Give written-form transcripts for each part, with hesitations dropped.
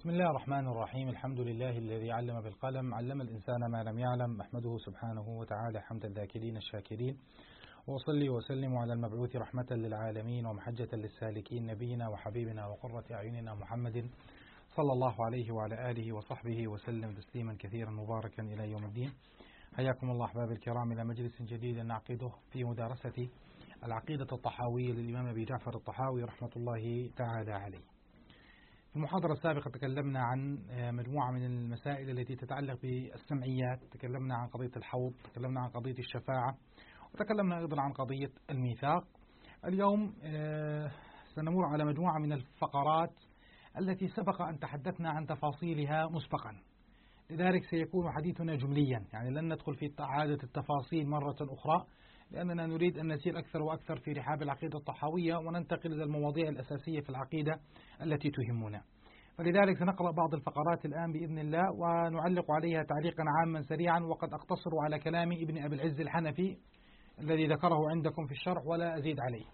بسم الله الرحمن الرحيم. الحمد لله الذي علم بالقلم، علم الإنسان ما لم يعلم، أحمده سبحانه وتعالى حمد الذاكرين الشاكرين، وأصلي وسلم على المبعوث رحمة للعالمين ومحجة للسالكين، نبينا وحبيبنا وقرة أعيننا محمد صلى الله عليه وعلى آله وصحبه وسلم تسليما كثيرا مباركا إلى يوم الدين. حياكم الله أحباب الكرام إلى مجلس جديد نعقده في مدارسة العقيدة الطحاوية للإمام أبي جعفر الطحاوي رحمة الله تعالى عليه. في المحاضرة السابقة تكلمنا عن مجموعة من المسائل التي تتعلق بالسمعيات، تكلمنا عن قضية الحوض، تكلمنا عن قضية الشفاعة، وتكلمنا أيضا عن قضية الميثاق. اليوم سنمر على مجموعة من الفقرات التي سبق أن تحدثنا عن تفاصيلها مسبقا، لذلك سيكون حديثنا جمليا، يعني لن ندخل في إعادة التفاصيل مرة أخرى، لأننا نريد أن نسير أكثر وأكثر في رحاب العقيدة الطحاوية وننتقل إلى المواضيع الأساسية في العقيدة التي تهمنا. فلذلك سنقرأ بعض الفقرات الآن بإذن الله ونعلق عليها تعليقا عاما سريعا، وقد أقتصر على كلام ابن أبي العز الحنفي الذي ذكره عندكم في الشرح ولا أزيد عليه.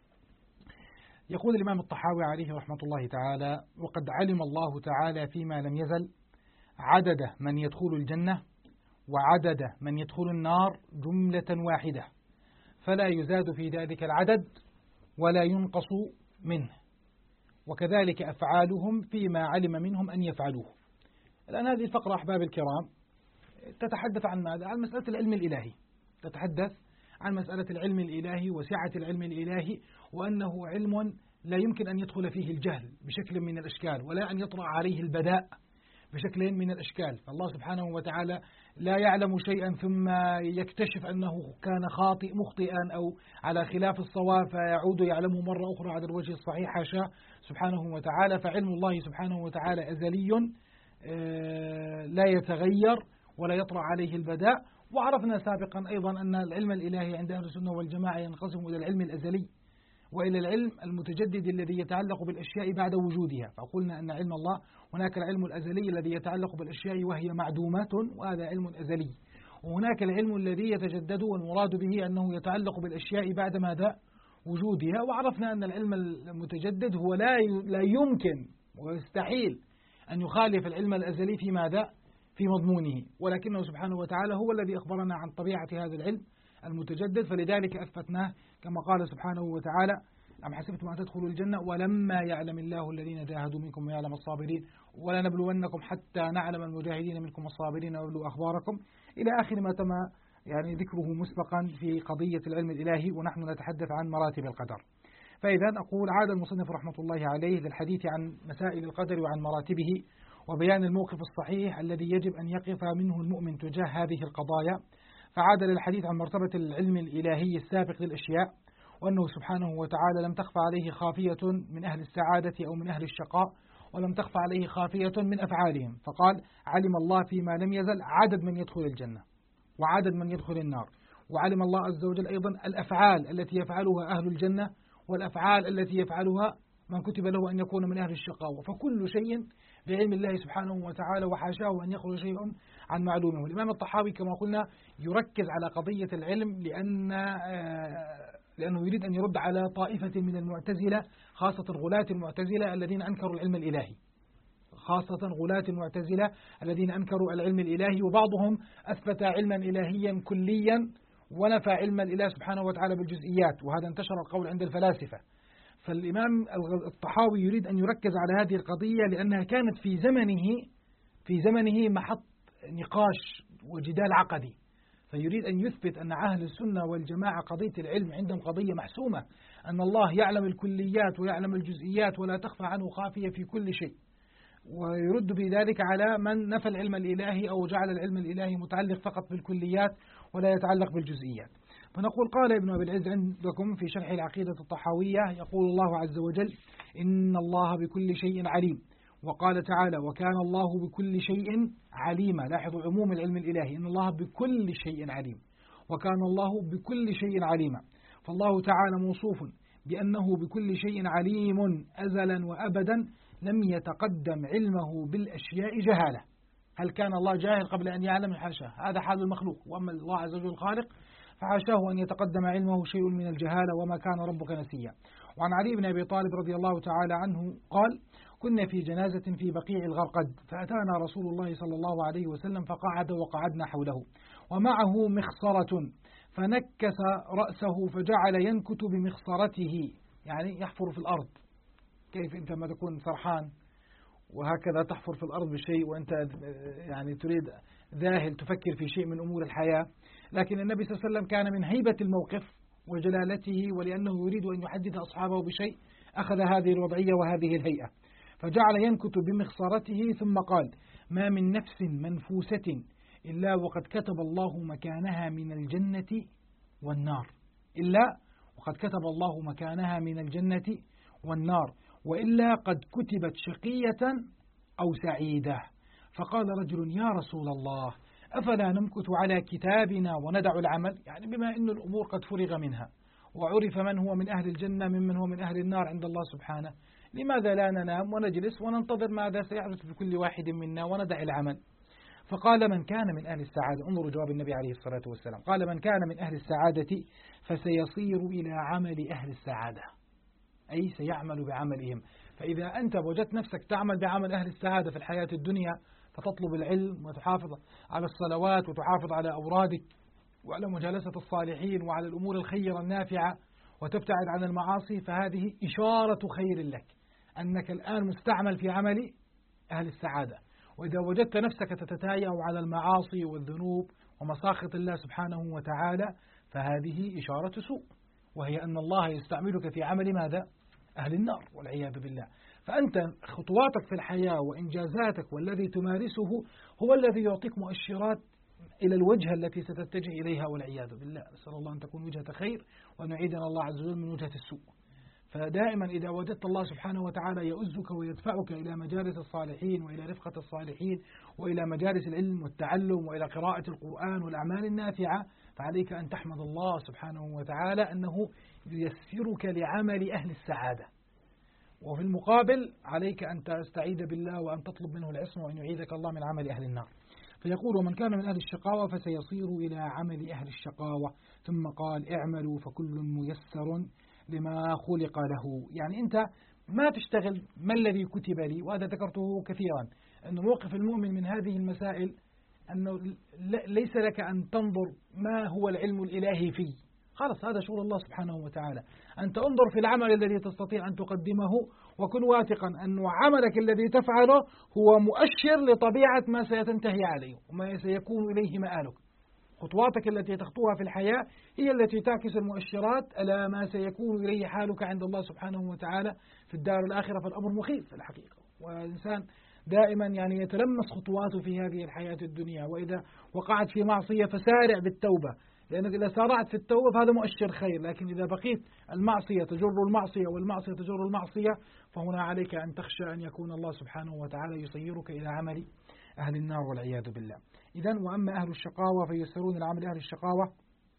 يقول الإمام الطحاوي عليه رحمة الله تعالى: وقد علم الله تعالى فيما لم يزل عدد من يدخل الجنة وعدد من يدخل النار جملة واحدة، فلا يزاد في ذلك العدد ولا ينقص منه، وكذلك أفعالهم فيما علم منهم أن يفعلوه. الآن هذه الفقرة أحباب الكرام تتحدث عن ماذا؟ عن مسألة العلم الإلهي، تتحدث عن مسألة العلم الإلهي وسعة العلم الإلهي، وأنه علم لا يمكن أن يدخل فيه الجهل بشكل من الأشكال، ولا أن يطرأ عليه البداء بشكل من الأشكال. فالله سبحانه وتعالى لا يعلم شيئا ثم يكتشف أنه كان مخطئا أو على خلاف الصواب فيعود يعلمه مرة أخرى على الوجه الصحيح، حاشا سبحانه وتعالى. فعلم الله سبحانه وتعالى أزلي لا يتغير ولا يطرأ عليه البداء. وعرفنا سابقا أيضا أن العلم الإلهي عند أهل السنة والجماعة ينقسم إلى العلم الأزلي وإلى العلم المتجدد الذي يتعلق بالأشياء بعد وجودها. فقلنا أن علم الله هناك العلم الأزلي الذي يتعلق بالأشياء وهي معدومات، وهذا علم أزلي، وهناك العلم الذي يتجدد والمراد به أنه يتعلق بالأشياء بعد ماذا؟ وجودها. وعرفنا أن العلم المتجدد هو لا يمكن ويستحيل أن يخالف العلم الأزلي في ماذا؟ في مضمونه، ولكنه سبحانه وتعالى هو الذي أخبرنا عن طبيعة هذا العلم المتجدد، فلذلك أثبتناه كما قال سبحانه وتعالى: أم حسبتم أن تدخلوا الجنة ولما يعلم الله الذين جاهدوا منكم ويعلم الصابرين ولنبلونكم حتى نعلم المجاهدين منكم والصابرين ونبلو أخباركم، إلى آخر ما تم يعني ذكره مسبقا في قضية العلم الإلهي، ونحن نتحدث عن مراتب القدر. فإذا أقول: عاد المصنف رحمة الله عليه للحديث عن مسائل القدر وعن مراتبه وبيان الموقف الصحيح الذي يجب أن يقف منه المؤمن تجاه هذه القضايا، فعاد للحديث عن مرتبة العلم الإلهي السابق للأشياء، وأنه سبحانه وتعالى لم تخفى عليه خافية من أهل السعادة أو من أهل الشقاء، ولم تخفى عليه خافية من أفعالهم. فقال: علم الله فيما لم يزل عدد من يدخل الجنة وعدد من يدخل النار، وعلم الله عز وجل أيضا الأفعال التي يفعلها أهل الجنة والأفعال التي يفعلها من كتب له أن يكون من أهل الشقاوة. فكل شيء بعلم الله سبحانه وتعالى، وحاشاه أن يخرج شيء عن معلومه. الإمام الطحاوي كما قلنا يركز على قضية العلم لأنه يريد أن يرد على طائفة من المعتزلة، خاصة غلاة المعتزلة الذين أنكروا العلم الإلهي، خاصة غلاة المعتزلة الذين أنكروا العلم الإلهي، وبعضهم أثبت علما إلهيا كليا ونفى علم الإله سبحانه وتعالى بالجزئيات، وهذا انتشر القول عند الفلاسفة. فالإمام الطحاوي يريد أن يركز على هذه القضية لأنها كانت في زمنه محط نقاش وجدال عقدي، فيريد أن يثبت أن أهل السنة والجماعة قضية العلم عندهم قضية محسومة، أن الله يعلم الكليات ويعلم الجزئيات ولا تخفى عنه خافية في كل شيء، ويرد بذلك على من نفى العلم الإلهي أو جعل العلم الإلهي متعلق فقط بالكليات ولا يتعلق بالجزئيات. فنقول: قال ابن أبي العز عندكم في شرح العقيدة الطحاوية، يقول الله عز وجل: إن الله بكل شيء عليم. وقال تعالى: وكان الله بكل شيء عليما. لاحظوا عموم العلم الإلهي، إن الله بكل شيء عليم، وكان الله بكل شيء عليما. فالله تعالى موصوف بأنه بكل شيء عليم أزلا وأبدا، لم يتقدم علمه بالأشياء جهالة. هل كان الله جاهل قبل أن يعلم؟ حاشاه، هذا حال المخلوق، وأما الله عز وجل الخالق فحاشاه أن يتقدم علمه شيء من الجهالة، وما كان ربك نسيا. وعن علي بن أبي طالب رضي الله تعالى عنه قال: كنا في جنازة في بقيع الغرقد، فأتانا رسول الله صلى الله عليه وسلم فقعد وقعدنا حوله، ومعه مخصرة، فنكس رأسه فجعل ينكت بمخصرته، يعني يحفر في الأرض. كيف أنت ما تكون سرحان وهكذا تحفر في الأرض بشيء وأنت يعني تريد ذاهل تفكر في شيء من أمور الحياة، لكن النبي صلى الله عليه وسلم كان من هيبة الموقف وجلالته، ولأنه يريد أن يحدث أصحابه بشيء أخذ هذه الوضعية وهذه الهيئة، فجعل ينكت بمخصرته ثم قال: ما من نفس منفوسة إلا وقد كتب الله مكانها من الجنة والنار، إلا وقد كتب الله مكانها من الجنة والنار، وإلا قد كتبت شقية أو سعيدة. فقال رجل: يا رسول الله، أفلا نمكث على كتابنا وندع العمل؟ يعني بما أن الأمور قد فرغ منها وعرف من هو من أهل الجنة ممن هو من أهل النار عند الله سبحانه، لماذا لا ننام ونجلس وننتظر ماذا سيحدث في كل واحد منا وندع العمل؟ فقال: من كان من أهل السعادة، انظروا جواب النبي عليه الصلاة والسلام، قال: من كان من أهل السعادة فسيصير إلى عمل أهل السعادة، أي سيعمل بعملهم. فإذا أنت وجدت نفسك تعمل بعمل أهل السعادة في الحياة الدنيا، فتطلب العلم وتحافظ على الصلوات وتحافظ على أورادك وعلى مجالسة الصالحين وعلى الأمور الخيرة النافعة وتبتعد عن المعاصي، فهذه إشارة خير لك أنك الآن مستعمل في عمل أهل السعادة. وإذا وجدت نفسك تتتايأ على المعاصي والذنوب ومساخط الله سبحانه وتعالى، فهذه إشارة سوء، وهي أن الله يستعملك في عمل ماذا؟ أهل النار والعياذ بالله. فأنت خطواتك في الحياة وإنجازاتك والذي تمارسه هو الذي يعطيك مؤشرات إلى الوجهة التي ستتجه إليها والعياذ بالله. نسأل الله أن تكون وجهة خير وأن يعيدنا الله عز وجل من وجهة السوء. فدائما إذا وجدت الله سبحانه وتعالى يؤزك ويدفعك إلى مجالس الصالحين وإلى رفقة الصالحين وإلى مجالس العلم والتعلم وإلى قراءة القرآن والأعمال النافعة، فعليك أن تحمد الله سبحانه وتعالى أنه ييسرك لعمل أهل السعادة. وفي المقابل عليك أن تستعيذ بالله وأن تطلب منه العصمة وأن يعيذك الله من عمل أهل النار. فيقول: ومن كان من أهل الشقاوة فسيصير إلى عمل أهل الشقاوة. ثم قال: اعملوا فكل ميسر لما خلق له. يعني أنت ما تشتغل ما الذي كتب لي، وهذا ذكرته كثيرا، أن موقف المؤمن من هذه المسائل أنه ليس لك أن تنظر ما هو العلم الإلهي فيه، خلاص هذا شغل الله سبحانه وتعالى. أنت انظر في العمل الذي تستطيع أن تقدمه، وكن واثقا أن عملك الذي تفعله هو مؤشر لطبيعة ما سيتنتهي عليه وما سيكون إليه مآلك. خطواتك التي تخطوها في الحياة هي التي تعكس المؤشرات على ما سيكون إليه حالك عند الله سبحانه وتعالى في الدار الآخرة. فالأمر مخيف في الحقيقة، والإنسان دائما يعني يتلمس خطواته في هذه الحياة الدنيا. وإذا وقعت في معصية فسارع بالتوبة، لأنك إذا سارعت في التوبة فهذا مؤشر خير، لكن إذا بقيت المعصية تجر المعصية والمعصية تجر المعصية، فهنا عليك أن تخشى أن يكون الله سبحانه وتعالى يسيرك إلى عمل أهل النار والعياذ بالله. إذن: وأما أهل الشقاوة فييسرون لعمل أهل الشقاوة،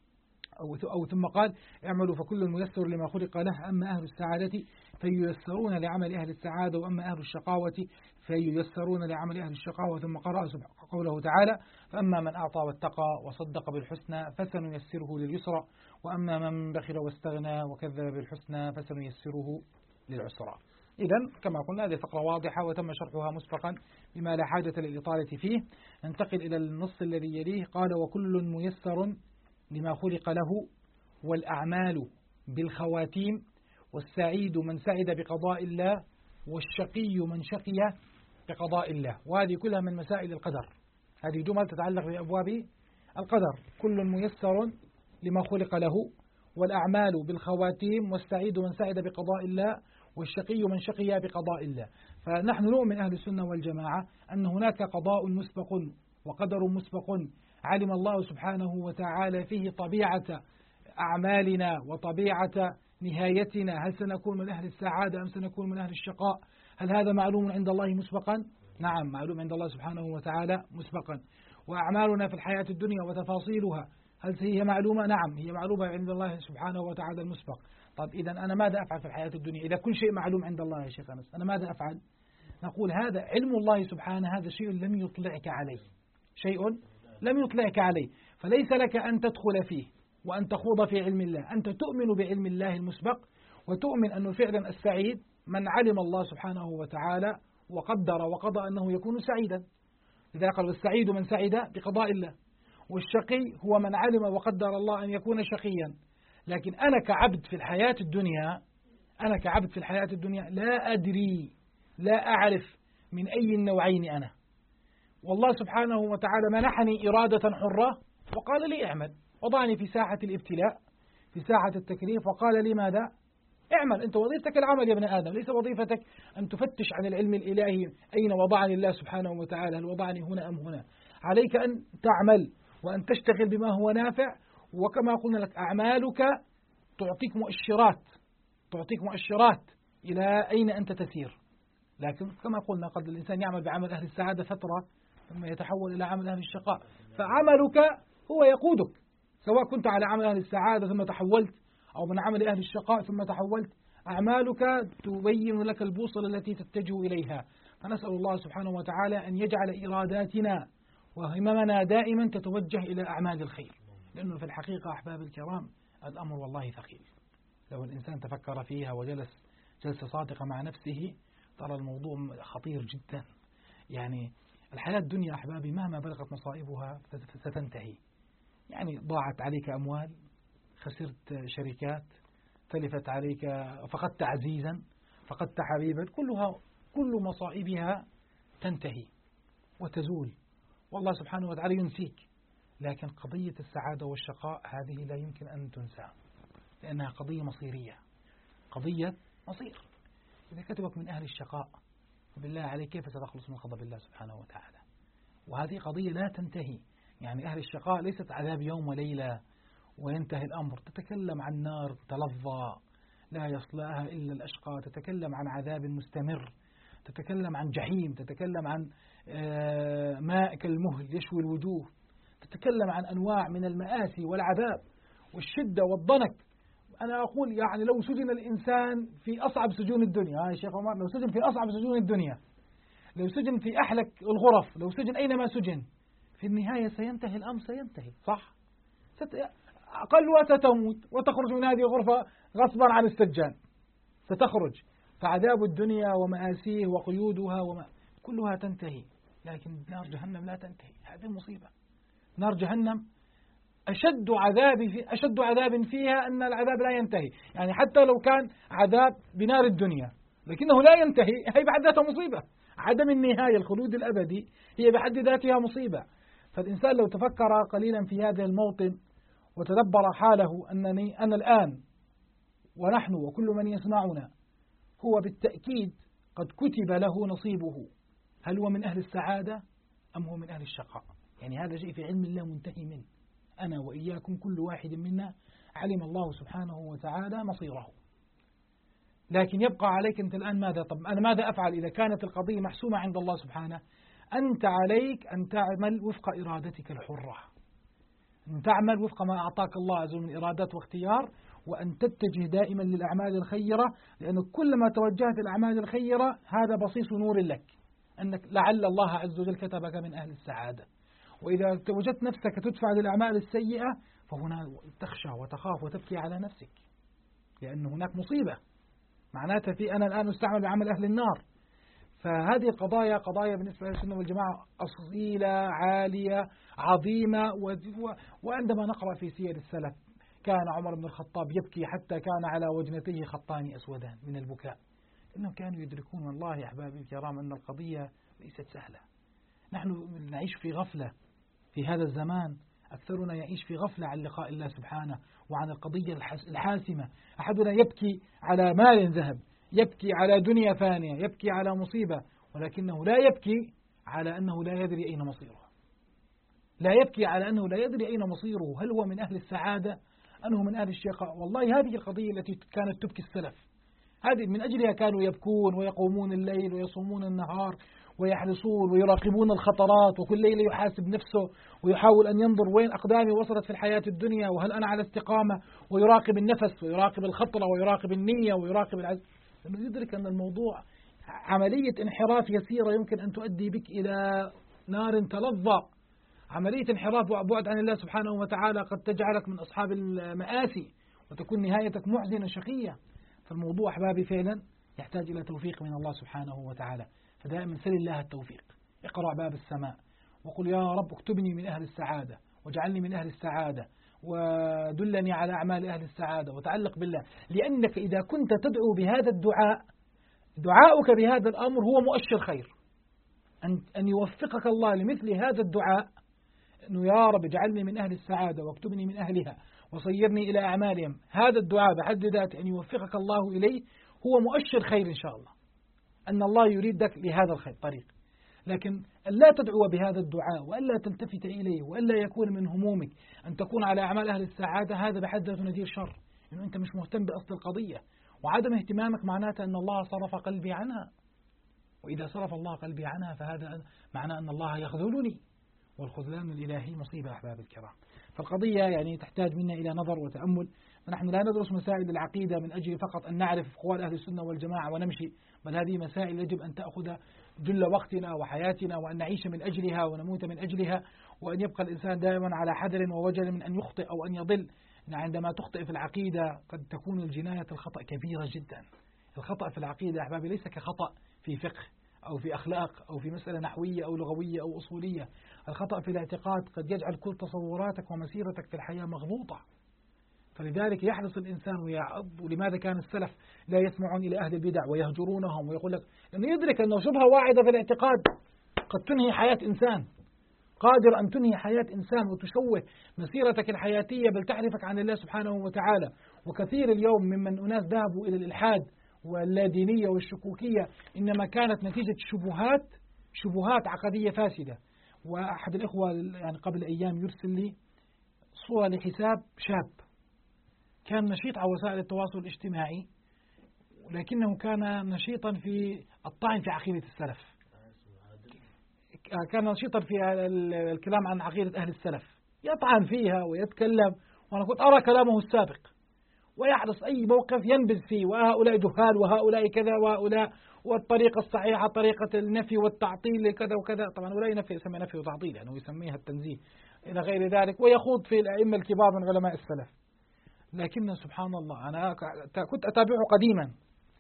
أو ثم قال: اعملوا فكل ميسر لما خلق له. أما أهل السعادة فييسرون لعمل أهل السعادة، وأما أهل الشقاوة فييسرون لعمل أهل الشقاوة. ثم قرأ قوله تعالى: فأما من أعطى واتقى وصدق بالحسنى فسنيسره لليسرى، وأما من بخل واستغنى وكذب بالحسنى فسنيسره للعسرى. إذن كما قلنا هذه فقرة واضحة وتم شرحها مسبقا بما لا حاجة للإطالة فيه. ننتقل إلى النص الذي يليه. قال: وكل ميسر لما خلق له، والأعمال بالخواتيم، والسعيد من سعد بقضاء الله، والشقي من شقي بقضاء الله. وهذه كلها من مسائل القدر، هذه جمل تتعلق بأبواب القدر. كل ميسر لما خلق له، والأعمال بالخواتيم، والسعيد من سعد بقضاء الله، والشقي من شقي بقضاء الله. فنحن نؤمن أهل السنة والجماعة أن هناك قضاء مسبق وقدر مسبق علم الله سبحانه وتعالى فيه طبيعة أعمالنا وطبيعة نهايتنا، هل سنكون من أهل السعادة أم سنكون من أهل الشقاء. هل هذا معلوم عند الله مسبقا؟ نعم، معلوم عند الله سبحانه وتعالى مسبقا. وأعمالنا في الحياة الدنيا وتفاصيلها هل هي معلومة؟ نعم، هي معلومة عند الله سبحانه وتعالى المسبق. طب إذا أنا ماذا أفعل في الحياة الدنيا إذا كل شيء معلوم عند الله يا شيخ أنس؟ أنا ماذا أفعل؟ نقول هذا علم الله سبحانه، هذا شيء لم يطلعك عليه، شيء لم يطلعك عليه، فليس لك أن تدخل فيه وأن تخوض في علم الله. أنت تؤمن بعلم الله المسبق وتؤمن أنه فعلا السعيد من علم الله سبحانه وتعالى وقدر وقضى أنه يكون سعيدا. لذلك قال والسعيد من سعد بقضاء الله، والشقي هو من علم وقدر الله أن يكون شقيا. لكن أنا كعبد في الحياة الدنيا لا أدري، لا أعرف من أي النوعين أنا. والله سبحانه وتعالى منحني إرادة حرة وقال لي اعمل، وضعني في ساحة الابتلاء، في ساحة التكليف، وقال لي ماذا؟ اعمل، أنت وظيفتك العمل يا ابن آدم، ليس وظيفتك أن تفتش عن العلم الإلهي أين وضعني الله سبحانه وتعالى، هل وضعني هنا أم هنا. عليك أن تعمل وأن تشتغل بما هو نافع. وكما قلنا لك أعمالك تعطيك مؤشرات إلى أين أنت تسير. لكن كما قلنا قد الإنسان يعمل بعمل أهل السعادة فترة ثم يتحول إلى عمل أهل الشقاء، فعملك هو يقودك، سواء كنت على عمل أهل السعادة ثم تحولت أو من عمل أهل الشقاء ثم تحولت، أعمالك تبين لك البوصلة التي تتجه إليها. فنسأل الله سبحانه وتعالى أن يجعل إراداتنا وهممنا دائما تتوجه إلى أعمال الخير، لأنه في الحقيقة أحباب الكرام الأمر والله ثقيل. لو الإنسان تفكر فيها وجلس جلسة صادقة مع نفسه ترى الموضوع خطير جدا. يعني الحياة الدنيا أحبابي مهما بلغت مصائبها ستنتهي. يعني ضاعت عليك أموال، خسرت شركات، تلفت عليك، فقدت عزيزا، فقدت حبيبا، كل مصائبها تنتهي وتزول، والله سبحانه وتعالى ينسيك. لكن قضية السعادة والشقاء هذه لا يمكن أن تنسى، لأنها قضية مصيرية، قضية مصير. إذا كتبك من أهل الشقاء فبالله عليك كيف ستخلص من غضب الله سبحانه وتعالى؟ وهذه قضية لا تنتهي. يعني أهل الشقاء ليست عذاب يوم وليلة وينتهي الأمر، تتكلم عن نار تلظى لا يصلاها إلا الأشقى، تتكلم عن عذاب مستمر، تتكلم عن جحيم، تتكلم عن ماء كالمهل يشوي الوجوه، تتكلم عن أنواع من المآسي والعذاب والشدة والضنك. أنا أقول يعني لو سجن الإنسان في أصعب سجون الدنيا، يا شيخ عمر، لو سجن في أصعب سجون الدنيا، لو سجن في أحلك الغرف، لو سجن أينما سجن، في النهاية سينتهي الأمر، سينتهي صح؟ أقلها ستموت وتخرج من هذه الغرفة غصبا عن السجان، ستخرج. فعذاب الدنيا ومآسيه وقيودها كلها تنتهي، لكن نار جهنم لا تنتهي. هذه مصيبة. نار جهنم أشد عذاب فيها أن العذاب لا ينتهي. يعني حتى لو كان عذاب بنار الدنيا لكنه لا ينتهي، هي بحد ذاتها مصيبة. عدم النهاية، الخلود الأبدي، هي بحد ذاتها مصيبة. فالإنسان لو تفكر قليلا في هذا الموطن وتدبر حاله، أنا الآن ونحن وكل من يسمعنا هو بالتأكيد قد كتب له نصيبه، هل هو من أهل السعادة أم هو من أهل الشقاء؟ يعني هذا شيء في علم الله منتهي منه. أنا وإياكم كل واحد منا علم الله سبحانه وتعالى مصيره. لكن يبقى عليك أنت الآن ماذا؟ طب أنا ماذا أفعل إذا كانت القضية محسومة عند الله سبحانه؟ أنت عليك أن تعمل وفق إرادتك الحرة، أن تعمل وفق ما أعطاك الله عز وجل من إرادات واختيار، وأن تتجه دائما للأعمال الخيرة، لأن كلما توجهت الأعمال الخيرة هذا بصيص نور لك، أنك لعل الله عز وجل كتبك من أهل السعادة. وإذا وجدت نفسك تدفع للأعمال السيئة فهنا تخشى وتخاف وتبكي على نفسك، لأن هناك مصيبة معناتها في أنا الآن أستعمل بعمل أهل النار. فهذه القضايا قضايا بالنسبة للسنة والجماعة أصيلة عالية عظيمة. وعندما نقرأ في سير السلف كان عمر بن الخطاب يبكي حتى كان على وجنتيه خطان أسودان من البكاء، إنهم كانوا يدركون والله يا أحبابي الكرام أن القضية ليست سهلة. نحن نعيش في غفلة في هذا الزمان، أكثرنا يعيش في غفلة عن لقاء الله سبحانه وعن القضية الحاسمة. أحدنا يبكي على مال ذهب، يبكي على دنيا فانية، يبكي على مصيبة، ولكنه لا يبكي على أنه لا يدري أين مصيره، لا يبكي على أنه لا يدري أين مصيره، هل هو من أهل السعادة أنه من أهل الشقاء. والله هذه القضية التي كانت تبكي السلف، هذه من أجلها كانوا يبكون ويقومون الليل ويصومون النهار ويحرصون ويراقبون الخطرات، وكل ليلة يحاسب نفسه ويحاول أن ينظر وين أقدامي وصلت في الحياة الدنيا وهل أنا على استقامة، ويراقب النفس ويراقب الخطرة ويراقب النية ويراقب العزم، لأنه يدرك أن الموضوع عملية انحراف يسيرة يمكن أن تؤدي بك إلى نار تلظى. عملية انحراف وبعد عن الله سبحانه وتعالى قد تجعلك من أصحاب المآسي وتكون نهايتك محزنة شقية. فالموضوع أحبابي فعلا يحتاج إلى توفيق من الله سبحانه وتعالى. فدائما سل الله التوفيق، اقرأ باب السماء وقل يا رب اكتبني من أهل السعادة واجعلني من أهل السعادة ودلني على أعمال أهل السعادة، وتعلق بالله. لأنك إذا كنت تدعو بهذا الدعاء، دعاؤك بهذا الأمر هو مؤشر خير، أن يوفقك الله لمثل هذا الدعاء، أنه يا رب اجعلني من أهل السعادة واكتبني من أهلها وصيرني إلى أعمالهم. هذا الدعاء بحد ذاته أن يوفقك الله إليه هو مؤشر خير إن شاء الله، أن الله يريدك لهذا الخير طريق. لكن ألا تدعو بهذا الدعاء وألا تلتفت إليه وألا يكون من همومك أن تكون على أعمال أهل السعادة، هذا بحد ذاته نذير شر، إنه أنت مش مهتم بأصل القضية. وعدم اهتمامك معناته أن الله صرف قلبي عنها، وإذا صرف الله قلبي عنها فهذا معناه أن الله يخذلني، والخذلان الإلهي مصيبة أحباب الكرام. فالقضية يعني تحتاج منا إلى نظر وتأمل. فنحن لا ندرس مسائل العقيدة من أجل فقط أن نعرف أقوال أهل السنة والجماعة ونمشي، بل هذه مسائل يجب أن تأخذ جل وقتنا وحياتنا، وأن نعيش من أجلها ونموت من أجلها، وأن يبقى الإنسان دائما على حذر ووجل من أن يخطئ أو أن يضل. عندما تخطئ في العقيدة قد تكون الجناية الخطأ كبيرة جدا. الخطأ في العقيدة أحبابي ليس كخطأ في فقه أو في أخلاق أو في مسألة نحوية أو لغوية أو أصولية. الخطأ في الاعتقاد قد يجعل كل تصوراتك ومسيرتك في الحياة مغلوطة. فلذلك يحرص الإنسان ويعض. ولماذا كان السلف لا يسمعون إلى أهل البدع ويهجرونهم؟ ويقول لك لأنه يدرك أنه شبهة واحدة في الاعتقاد قد تنهي حياة إنسان، قادر أن تنهي حياة إنسان وتشوه مسيرتك الحياتية، بل تحرفك عن الله سبحانه وتعالى. وكثير اليوم ممن أناس ذهبوا إلى الإلحاد واللادينية والشكوكية إنما كانت نتيجة شبهات عقدية فاسدة. وأحد الإخوة يعني قبل أيام يرسل لي صورة لحساب شاب كان نشيط على وسائل التواصل الاجتماعي، لكنه كان نشيطا في الطعن في عقيدة السلف، كان نشيطا في الكلام عن عقيدة أهل السلف، يطعن فيها ويتكلم. وأنا كنت أرى كلامه السابق، ويحرص أي موقف ينبذ فيه، وهؤلاء جهال وهؤلاء كذا وهؤلاء، والطريقة الصحيحة طريقة النفي والتعطيل كذا وكذا. طبعا ولا ينفي، يسمى نفي وتعطيل يعني، ويسميها التنزيه إلى غير ذلك، ويخوض في الأئمة الكبار من علماء السلف. لكن سبحان الله أنا كنت أتابعه قديما،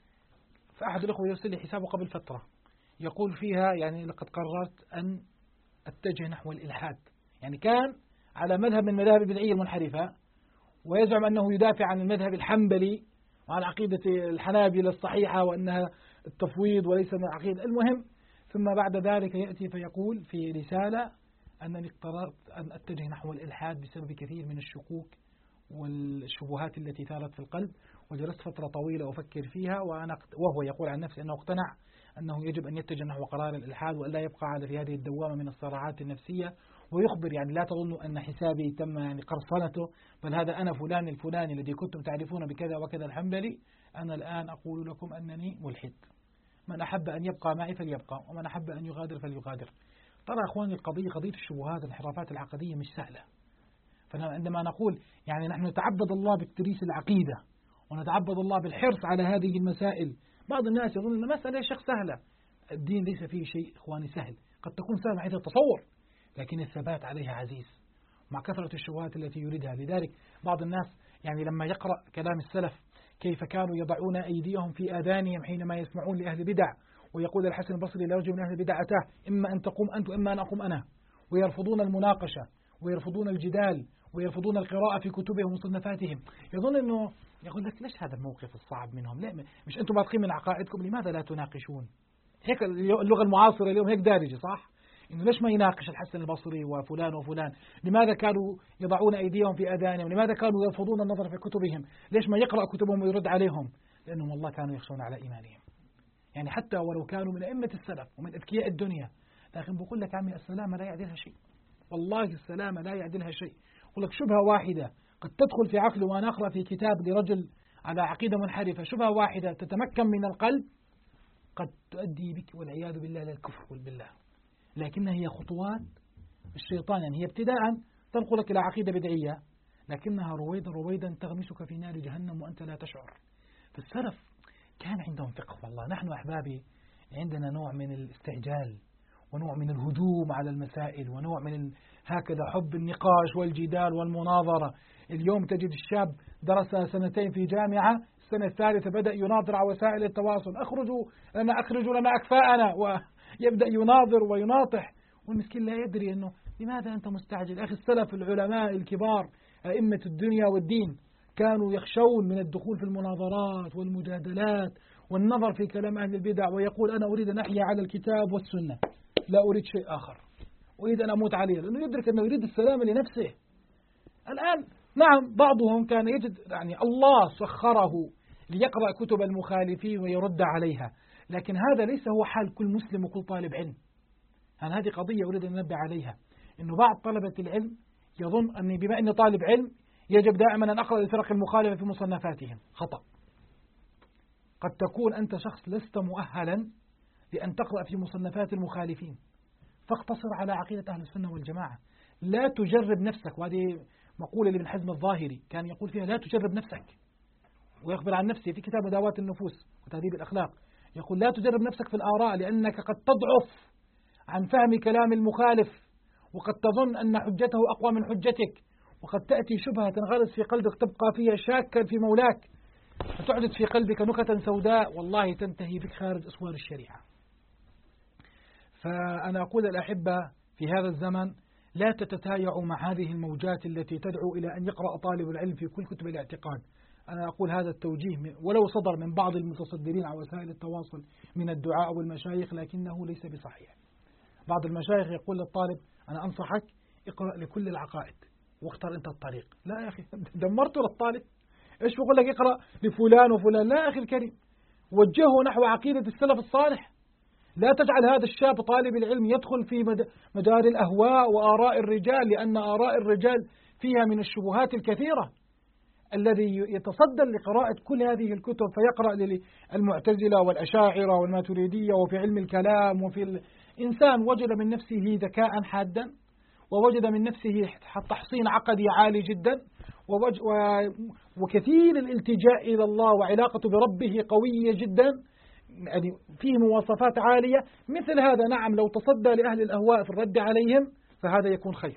فأحد الأخوة يرسل لي حسابه قبل فترة يقول فيها يعني لقد قررت أن أتجه نحو الإلحاد. يعني كان على مذهب من مذاهب البدعية المنحرفة، ويزعم أنه يدافع عن المذهب الحنبلي وعن عقيدة الحنابلة الصحيحة وأنها التفويض وليس من عقيدة. المهم ثم بعد ذلك يأتي فيقول في رسالة أنني قررت أن أتجه نحو الإلحاد بسبب كثير من الشكوك والشبهات التي ثارت في القلب، وجلست فترة طويلة أفكر فيها. وهو يقول عن نفسه أنه اقتنع أنه يجب أن يتجه نحو قرار الإلحاد وأن لا يبقى على في هذه الدوامة من الصراعات النفسية. ويخبر يعني لا تظنوا أن حسابي تم يعني قرصنته، بل هذا أنا فلان الفلاني الذي كنتم تعرفون بكذا وكذا الحنبلي، أنا الآن أقول لكم أنني ملحد. من أحب أن يبقى معي فليبقى، ومن أحب أن يغادر فليغادر. ترى أخواني قضية الشبهات الانحرافات العقدية مش سهلة. فعندما نقول يعني نحن نتعبد الله باكتريس العقيدة ونتعبد الله بالحرص على هذه المسائل، بعض الناس يظن أن المسألة يا شيخ سهلة. الدين ليس فيه شيء إخواني سهل، قد تكون سهل من حيث التصور، لكن الثبات عليها عزيز مع كثرة الشبهات التي يريدها. لذلك بعض الناس يعني لما يقرأ كلام السلف كيف كانوا يضعون أيديهم في آذانهم حينما يسمعون لأهل بدع، ويقول الحسن البصري لا يرجو من أهل البدع أتاه، إما أن تقوم أنت وإما أن أقوم أنا، ويرفضون المناقشة ويرفضون الجدال ويرفضون القراءة في كتبهم ومصنفاتهم. يظن أنه يقول لك ليش هذا الموقف الصعب منهم؟ لا مش أنتم واثقين من عقائدكم، لماذا لا تناقشون؟ هيك اللغة المعاصرة اليوم هيك دارجة صح؟ إنه ليش ما يناقش الحسن البصري وفلان وفلان؟ لماذا كانوا يضعون أيديهم في آذانهم؟ لماذا كانوا يرفضون النظر في كتبهم؟ ليش ما يقرأ كتبهم ويرد عليهم؟ لأنهم والله كانوا يخشون على إيمانهم. يعني حتى ولو كانوا من أئمة السلف ومن أذكياء الدنيا، لكن بقول لك عمي السلامة لا يعدلها شيء، والله السلامة لا يعدلها شيء. يقول لك شبهة واحدة قد تدخل في عقله، وأنا أقرأ في كتاب لرجل على عقيدة منحرفة، شبهة واحدة تتمكن من القلب قد تؤدي بك والعياذ بالله للكفر بالله. لكنها هي خطوات الشيطان، يعني هي ابتداء تنقلك إلى عقيدة بدعية، لكنها رويدا رويدا تغمسك في نار جهنم وأنت لا تشعر. فالسلف كان عندهم فقه والله. نحن أحبابي عندنا نوع من الاستعجال ونوع من الهجوم على المسائل ونوع من هكذا حب النقاش والجدال والمناظرة. اليوم تجد الشاب درس 2 سنين في جامعة السنة الثالثة بدأ يناظر على وسائل التواصل، أخرجوا لنا أكفاءنا، ويبدأ يناظر ويناطح، والمسكين لا يدري أنه لماذا أنت مستعجل. أخي السلف العلماء الكبار أئمة الدنيا والدين كانوا يخشون من الدخول في المناظرات والمجادلات والنظر في كلام أهل البدع، ويقول أنا أريد أن أحيا على الكتاب والسنة، لا أريد شيء آخر، أريد أن أموت عليه، لأنه يدرك أنه يريد السلام لنفسه. الآن نعم بعضهم كان يجد يعني الله سخره ليقرأ كتب المخالفين ويرد عليها، لكن هذا ليس هو حال كل مسلم وكل طالب علم. هذه قضية أريد أن أنبه عليها، أنه بعض طلبة العلم يظن أني بما أني طالب علم يجب دائما أن أقرأ الفرق المخالفة في مصنفاتهم. خطأ. قد تكون أنت شخص لست مؤهلا لأن تقرأ في مصنفات المخالفين، فاقتصر على عقيدة أهل السنة والجماعة. لا تجرب نفسك، وهذه مقولة لابن حزم الظاهري كان يقول فيها لا تجرب نفسك، ويخبر عن نفسه في كتاب مداواة النفوس وتهذيب الأخلاق، يقول لا تجرب نفسك في الآراء لأنك قد تضعف عن فهم كلام المخالف، وقد تظن أن حجته أقوى من حجتك، وقد تأتي شبهة تنغرس في قلبك تبقى فيها شاكا في مولاك، فتحدث في قلبك نكتا سوداء والله تنتهي بك خارج أسوار الشريعة. فأنا أقول الأحبة في هذا الزمن لا تتتايعوا مع هذه الموجات التي تدعو إلى أن يقرأ طالب العلم في كل كتب الاعتقاد. أنا أقول هذا التوجيه ولو صدر من بعض المتصدرين على وسائل التواصل من الدعاء والمشايخ، لكنه ليس بصحيح. بعض المشايخ يقول للطالب أنا أنصحك اقرأ لكل العقائد واختار أنت الطريق. لا يا أخي، دمرته للطالب. إيش بقول لك اقرأ لفلان وفلان؟ لا أخي الكريم، وجهه نحو عقيدة السلف الصالح. لا تجعل هذا الشاب طالب العلم يدخل في مدار الأهواء وآراء الرجال، لأن آراء الرجال فيها من الشبهات الكثيرة. الذي يتصدى لقراءة كل هذه الكتب فيقرأ للمعتزلة والأشاعرة والماتريدية وفي علم الكلام وفي الإنسان وجد من نفسه ذكاء حادا، ووجد من نفسه تحصين عقدي عالي جدا، وكثير الالتجاء إلى الله وعلاقته بربه قوية جدا، يعني فيه مواصفات عالية. مثل هذا نعم لو تصدى لأهل الأهواء في الرد عليهم فهذا يكون خير.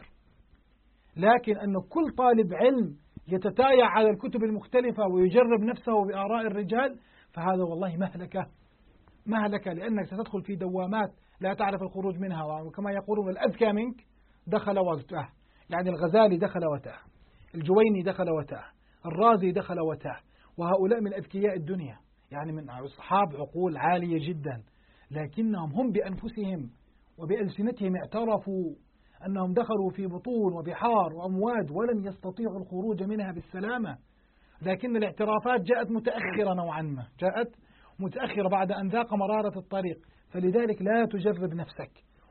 لكن أن كل طالب علم يتتايع على الكتب المختلفة ويجرب نفسه بآراء الرجال فهذا والله مهلكة، لأنك ستدخل في دوامات لا تعرف الخروج منها. وكما يقولون الأذكى منك دخل وتاه، يعني الغزالي دخل وتاه، الجويني دخل وتاه، الرازي دخل وتاه، وهؤلاء من أذكياء الدنيا، يعني من أصحاب عقول عالية جدا، لكنهم هم بأنفسهم وبألسنتهم اعترفوا أنهم دخلوا في بطون وبحار وأمواج ولم يستطيعوا الخروج منها بالسلامة. لكن الاعترافات جاءت متأخرة نوعا ما، جاءت متأخرة بعد أن ذاق مرارة الطريق. فلذلك لا تجرب نفسك،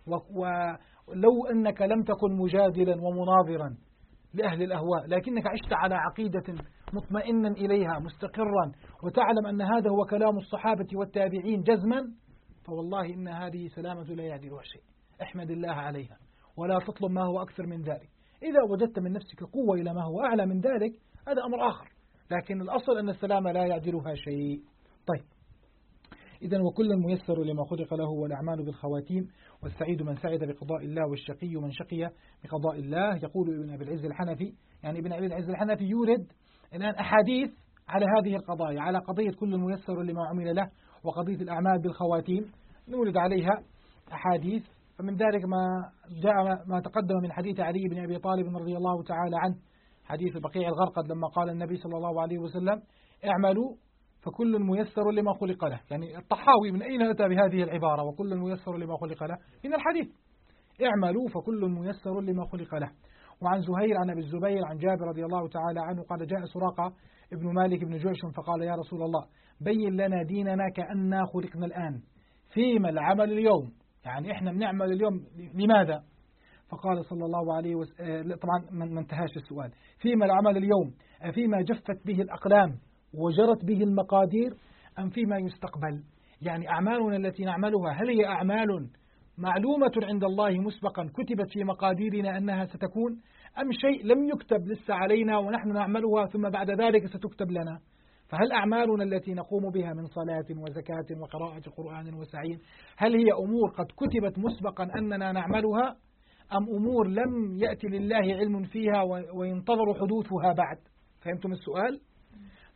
ولو أنك لم تكن مجادلا ومناظرا لأهل الأهواء لكنك عشت على عقيدة مطمئنا إليها مستقرا وتعلم أن هذا هو كلام الصحابة والتابعين جزما، فوالله إن هذه سلامة لا يعدلها شيء. احمد الله عليها ولا تطلب ما هو أكثر من ذلك. إذا وجدت من نفسك قوة إلى ما هو أعلى من ذلك هذا أمر آخر، لكن الأصل أن السلامة لا يعدلها شيء. طيب، إذن وكل ميسر لما خلق له والأعمال بالخواتيم، والسعيد من سعد بقضاء الله والشقي من شقي بقضاء الله. يقول ابن أبي العز الحنفي، يعني ابن أبي العز الحنفي يورد الآن أحاديث على هذه القضايا، على قضية كل ميسر لما عمل له وقضية الأعمال بالخواتيم، نورد عليها أحاديث. فمن ذلك ما تقدم من حديث علي بن أبي طالب رضي الله تعالى عنه، حديث بقيع الغرقد لما قال النبي صلى الله عليه وسلم اعملوا فكل ميسر لما خلق له. يعني الطحاوي من أين أتى بهذه العبارة وكل ميسر لما خلق له؟ من الحديث اعملوا فكل ميسر لما خلق له. وعن زهير عن أبي الزبير عن جابر رضي الله تعالى عنه قال جاء سراقة ابن مالك بن جعشم فقال يا رسول الله بين لنا ديننا كأننا خلقنا الآن، فيما العمل اليوم؟ يعني إحنا بنعمل اليوم لماذا؟ فقال صلى الله عليه وسلم، طبعا ما انتهاش السؤال، فيما العمل اليوم أفيما جفت به الأقلام وجرت به المقادير أم فيما يستقبل؟ يعني أعمالنا التي نعملها هل هي أعمال معلومة عند الله مسبقا كتبت في مقاديرنا أنها ستكون، أم شيء لم يكتب لسه علينا ونحن نعملها ثم بعد ذلك ستكتب لنا؟ فهل أعمالنا التي نقوم بها من صلاة وزكاة وقراءة قرآن وسعي هل هي أمور قد كتبت مسبقا أننا نعملها، أم أمور لم يأتي لله علم فيها وينتظر حدوثها بعد؟ فهمتم السؤال؟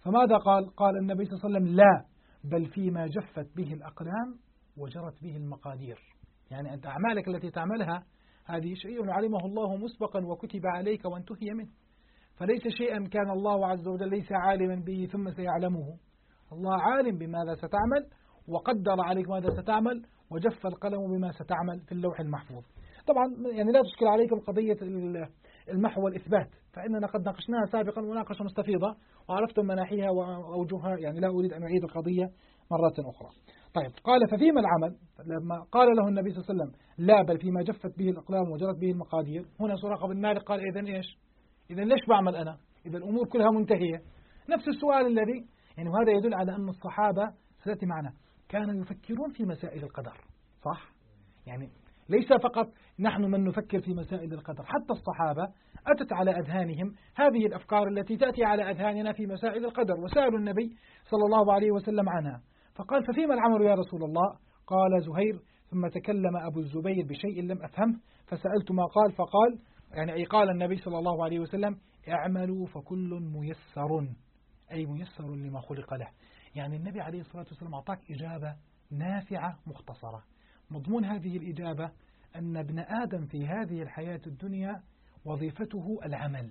فماذا قال؟ قال النبي صلى الله عليه وسلم لا، بل فيما جفت به الأقلام وجرت به المقادير. يعني أنت أعمالك التي تعملها هذه شيء علمه الله مسبقا وكتب عليك وانتهي منه، فليس شيئا كان الله عز وجل ليس عالما به ثم سيعلمه. الله عالم بماذا ستعمل وقدر عليك ماذا ستعمل وجف القلم بما ستعمل في اللوح المحفوظ. طبعا يعني لا تشكل عليكم قضية المحو والإثبات، فإننا قد ناقشناها سابقا مناقشة مستفيضة وعرفتم مناحيها وأوجهها، يعني لا أريد أن أعيد القضية مرة أخرى. طيب، قال ففيما العمل؟ لما قال له النبي صلى الله عليه وسلم لا بل فيما جفت به الأقلام وجرت به المقادير، هنا سراقة بن مالك قال إذن إيش؟ إذن ليش بعمل أنا؟ إذا الأمور كلها منتهية. نفس السؤال الذي يعني وهذا يدل على أن الصحابة سيأتي معنا كانوا يفكرون في مسائل القدر، صح؟ يعني ليس فقط نحن من نفكر في مسائل القدر، حتى الصحابة أتت على أذهانهم هذه الأفكار التي تأتي على أذهاننا في مسائل القدر، وسألوا النبي صلى الله عليه وسلم عنها، فقال ففيما العمل يا رسول الله؟ قال زهير ثم تكلم أبو الزبير بشيء لم أفهمه فسألت ما قال، فقال يعني قال النبي صلى الله عليه وسلم اعملوا فكل ميسر، أي ميسر لما خلق له. يعني النبي عليه الصلاة والسلام أعطاك إجابة نافعة مختصرة. مضمون هذه الإجابة أن ابن آدم في هذه الحياة الدنيا وظيفته العمل.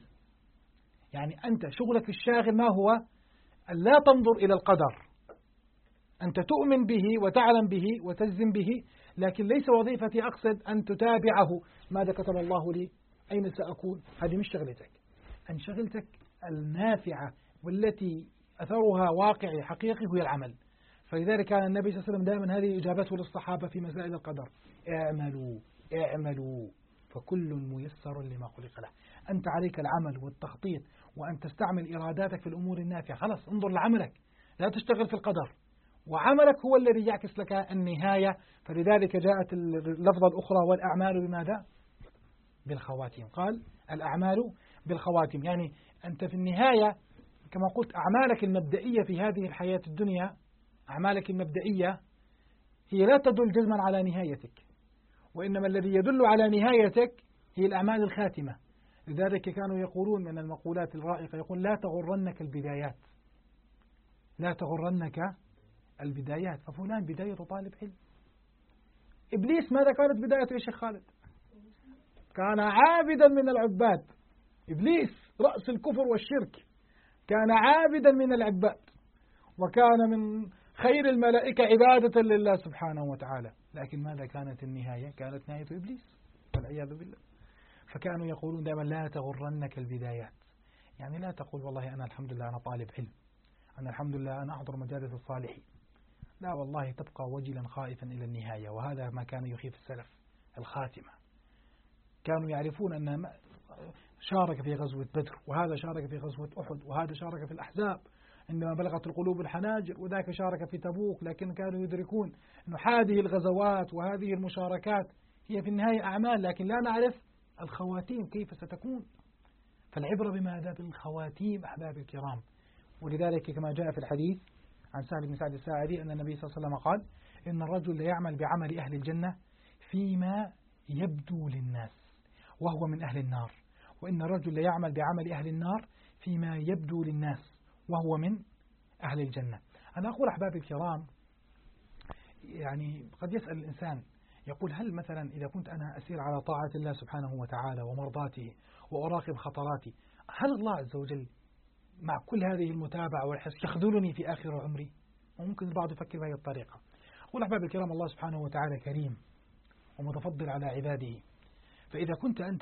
يعني أنت شغلك الشاغل ما هو؟ أن لا تنظر إلى القدر، أنت تؤمن به وتعلم به وتجزم به، لكن ليس وظيفتي أقصد أن تتابعه ماذا كتب الله لي أين سأكون، هذه مش شغلتك. أن شغلتك النافعة والتي أثرها واقعي حقيقي هو العمل. فلذلك كان النبي صلى الله عليه وسلم دائما هذه إجابته للصحابة في مسائل القدر: اعملوا اعملوا فكل ميسر لما خلق له. أنت عليك العمل والتخطيط وأن تستعمل إراداتك في الأمور النافعة. خلاص انظر لعملك، لا تشتغل في القدر، وعملك هو الذي يعكس لك النهاية. فلذلك جاءت اللفظة الأخرى والأعمال بماذا؟ بالخواتيم. قال الأعمال بالخواتيم، يعني أنت في النهاية كما قلت أعمالك المبدئية في هذه الحياة الدنيا، أعمالك المبدئية هي لا تدل جزما على نهايتك، وإنما الذي يدل على نهايتك هي الأعمال الخاتمة. لذلك كانوا يقولون من المقولات الرائقة، يقول لا تغرنك البدايات، لا تغرنك البدايات، ففلان بداية طالب علم. إبليس ماذا كانت بدايته يا شيخ خالد؟ كان عابدا من العباد. إبليس رأس الكفر والشرك كان عابدا من العباد، وكان من خير الملائكة عبادة لله سبحانه وتعالى، لكن ماذا كانت النهاية؟ كانت نهاية إبليس والعياذ بالله. فكانوا يقولون دائما لا تغرنك البدايات، يعني لا تقول والله أنا الحمد لله أنا طالب علم، أنا الحمد لله أنا أحضر مجالس الصالحين، لا والله تبقى وجلا خائفا إلى النهاية. وهذا ما كان يخيف السلف، الخاتمة. كانوا يعرفون أن شارك في غزوة بدر، وهذا شارك في غزوة أحد، وهذا شارك في الأحزاب عندما بلغت القلوب الحناجر، وذاك شارك في تبوك، لكن كانوا يدركون أن هذه الغزوات وهذه المشاركات هي في النهاية أعمال، لكن لا نعرف الخواتيم كيف ستكون. فالعبرة بماذا؟ بالخواتيم أحباب الكرام. ولذلك كما جاء في الحديث عن سهل بن سعد الساعدي أن النبي صلى الله عليه وسلم قال إن الرجل ليعمل بعمل أهل الجنة فيما يبدو للناس وهو من أهل النار، وإن الرجل ليعمل بعمل أهل النار فيما يبدو للناس وهو من أهل الجنة. أنا أقول أحباب الكرام، يعني قد يسأل الإنسان يقول هل مثلا إذا كنت أنا أسير على طاعة الله سبحانه وتعالى ومرضاته وأراقب خطراتي، هل الله عز وجل مع كل هذه المتابعة والحس يخذلني في آخر عمري؟ وممكن البعض يفكر بهذه الطريقة. أقول أحباب الكرام الله سبحانه وتعالى كريم ومتفضل على عباده، فإذا كنت أنت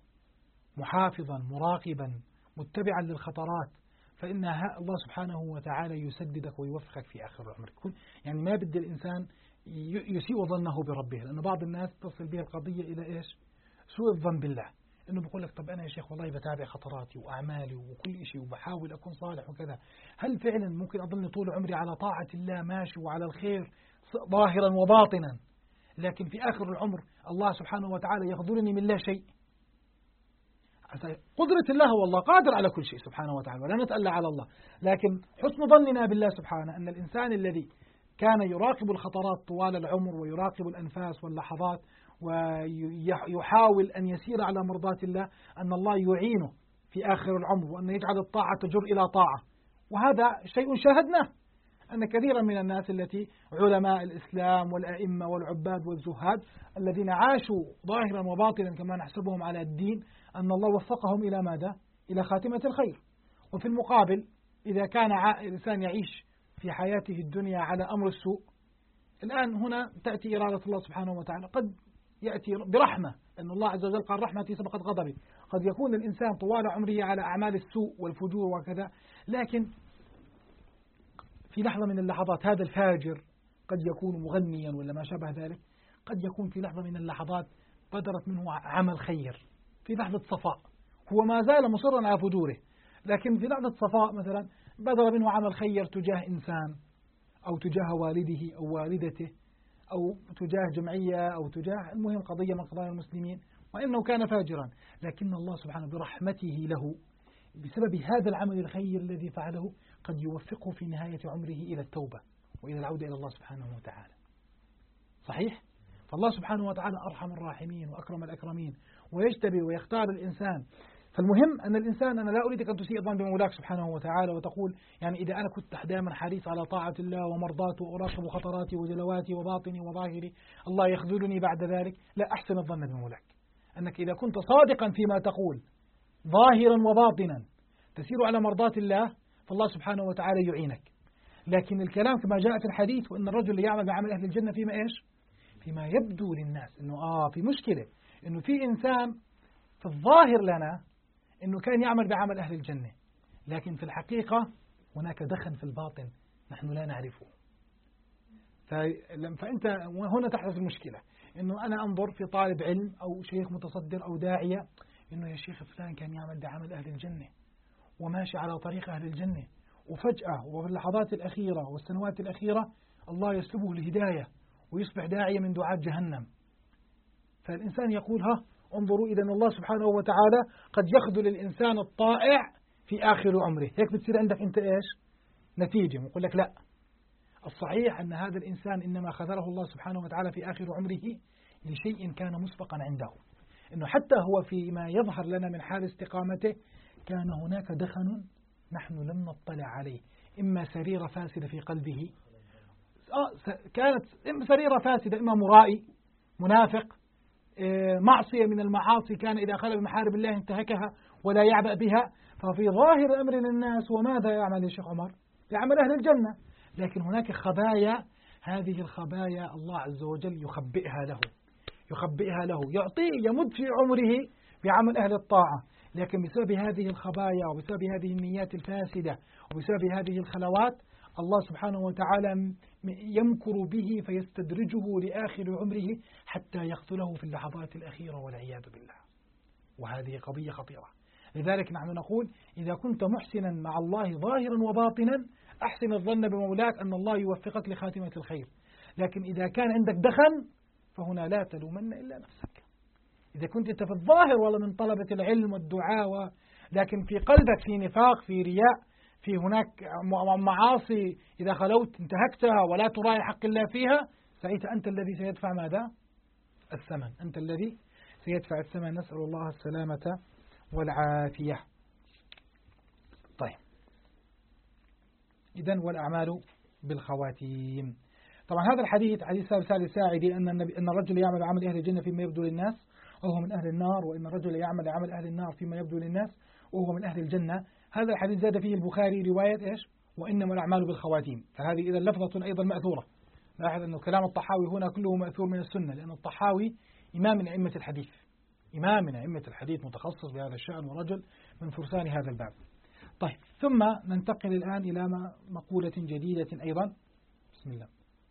محافظا مراقبا متبعا للخطرات فإن الله سبحانه وتعالى يسددك ويوفقك في آخر عمرك. يعني ما بدي الإنسان يسيء ظنه بربه، لأن بعض الناس تصل به القضية إلى إيش؟ سوء الظن بالله، إنه بقول لك طب أنا يا شيخ والله بتابع خطراتي وأعمالي وكل شيء وبحاول أكون صالح وكذا، هل فعلا ممكن أظل طول عمري على طاعة الله ماشي وعلى الخير ظاهرا وباطنا، لكن في آخر العمر الله سبحانه وتعالى يخذلني من لا شيء؟ قدرة الله والله قادر على كل شيء سبحانه وتعالى، ولا نتألى على الله، لكن حسن ظننا بالله سبحانه أن الإنسان الذي كان يراقب الخطرات طوال العمر ويراقب الأنفاس واللحظات ويحاول أن يسير على مرضاة الله، أن الله يعينه في آخر العمر، وأن يجعل الطاعة تجر إلى طاعة، وهذا شيء شاهدناه، أن كثيرا من الناس التي علماء الإسلام والأئمة والعباد والزهاد الذين عاشوا ظاهرا وباطنا كما نحسبهم على الدين، أن الله وفقهم إلى ماذا؟ إلى خاتمة الخير. وفي المقابل إذا كان الإنسان يعيش في حياته الدنيا على أمر السوء، الآن هنا تأتي إرادة الله سبحانه وتعالى، قد يأتي برحمة، أن الله عز وجل قال رحمتي سبقت غضبي. قد يكون الإنسان طوال عمره على أعمال السوء والفجور وكذا، لكن في لحظة من اللحظات هذا الفاجر قد يكون مغنيا ولا ما شابه ذلك، قد يكون في لحظة من اللحظات بدرت منه عمل خير، في لحظة صفاء هو ما زال مصرا على فجوره، لكن في لحظة صفاء مثلا بدر منه عمل خير تجاه إنسان أو تجاه والده أو والدته أو تجاه جمعية أو تجاه المهم قضية من قضايا المسلمين، وإنه كان فاجرا، لكن الله سبحانه برحمته له بسبب هذا العمل الخير الذي فعله قد يوفقه في نهاية عمره إلى التوبة وإلى العودة إلى الله سبحانه وتعالى. صحيح؟ فالله سبحانه وتعالى أرحم الراحمين وأكرم الأكرمين، ويجتبي ويختار الإنسان. فالمهم أن الإنسان، أنا لا أريدك أن تسيء الظن بمولاك سبحانه وتعالى وتقول يعني إذا أنا كنت دائما حريص على طاعة الله ومرضاته وأراقب خطراتي وجلواتي وباطني وظاهري الله يخذلني بعد ذلك. لا، أحسن الظن بمولاك أنك إذا كنت صادقا فيما تقول ظاهرا وباطنا تسير على مرضات الله فالله سبحانه وتعالى يعينك. لكن الكلام كما جاء في الحديث، وأن الرجل يعمل بعمل أهل الجنة فيما إيش؟ فيما يبدو للناس. إنه في مشكلة، إنه في إنسان في الظاهر لنا إنه كان يعمل بعمل أهل الجنة، لكن في الحقيقة هناك دخن في الباطن نحن لا نعرفه. فأنت هنا تحدث المشكلة، إنه أنا أنظر في طالب علم أو شيخ متصدر أو داعية، إنه يا شيخ فلان كان يعمل بعمل أهل الجنة وماشي على طريق أهل الجنة، وفجأة وفي اللحظات الأخيرة والسنوات الأخيرة الله يسلبه الهداية ويصبح داعية من دعاة جهنم. فالإنسان يقول انظروا إذا الله سبحانه وتعالى قد يخذل الإنسان الطائع في آخر عمره. هيك بتصير عندك أنت إيش؟ نتيجة. ويقول لك لا، الصحيح أن هذا الإنسان إنما خذله الله سبحانه وتعالى في آخر عمره لشيء كان مسبقا عنده، إنه حتى هو فيما يظهر لنا من حال استقامته كان هناك دخن نحن لم نطلع عليه، إما سريرة فاسدة في قلبه، كانت سريرة فاسدة، إما مرائي منافق، معصية من المعاصي كان إذا خلى بمحارم الله انتهكها ولا يعبأ بها. ففي ظاهر الأمر للناس وماذا يعمل يا شيخ عمر؟ يعمل أهل الجنة، لكن هناك خبايا، هذه الخبايا الله عز وجل يخبئها له، يعطيه يمد في عمره بعمل أهل الطاعة، لكن بسبب هذه الخبايا وبسبب هذه النيات الفاسدة وبسبب هذه الخلوات الله سبحانه وتعالى يمكر به فيستدرجه لآخر عمره حتى يقتله في اللحظات الأخيرة والعياذ بالله. وهذه قضية خطيرة. لذلك نحن نقول إذا كنت محسنا مع الله ظاهرا وباطنا أحسن الظن بمولاك أن الله يوفقك لخاتمة الخير، لكن إذا كان عندك دخن فهنا لا تلومن إلا نفسك. إذا كنت أنت في الظاهر والله من طلبة العلم والدعاء، لكن في قلبك في نفاق، في رياء، في هناك معاصي إذا خلوت انتهكتها ولا تراعي حق الله فيها، ساعتها أنت الذي سيدفع ماذا؟ الثمن. أنت الذي سيدفع الثمن. نسأل الله السلامة والعافية. طيب، إذن والأعمال بالخواتيم. طبعا هذا الحديث حديث سهل الساعدي أن الرجل يعمل عمل أهل الجنة فيما يبدو للناس وهو من أهل النار، وإن الرجل يعمل عمل أهل النار فيما يبدو للناس وهو من أهل الجنة. هذا الحديث زاد فيه البخاري رواية إيش؟ وإنما الأعمال بالخواتيم. فهذه إذا لفظة أيضا مأثورة. لاحظ أنه كلام الطحاوي هنا كله مأثور من السنة، لأن الطحاوي إمام من أئمة الحديث، إمام من أئمة الحديث، متخصص بهذا الشأن ورجل من فرسان هذا الباب. طيب، ثم ننتقل الآن إلى مقولة جديدة أيضا. بسم الله.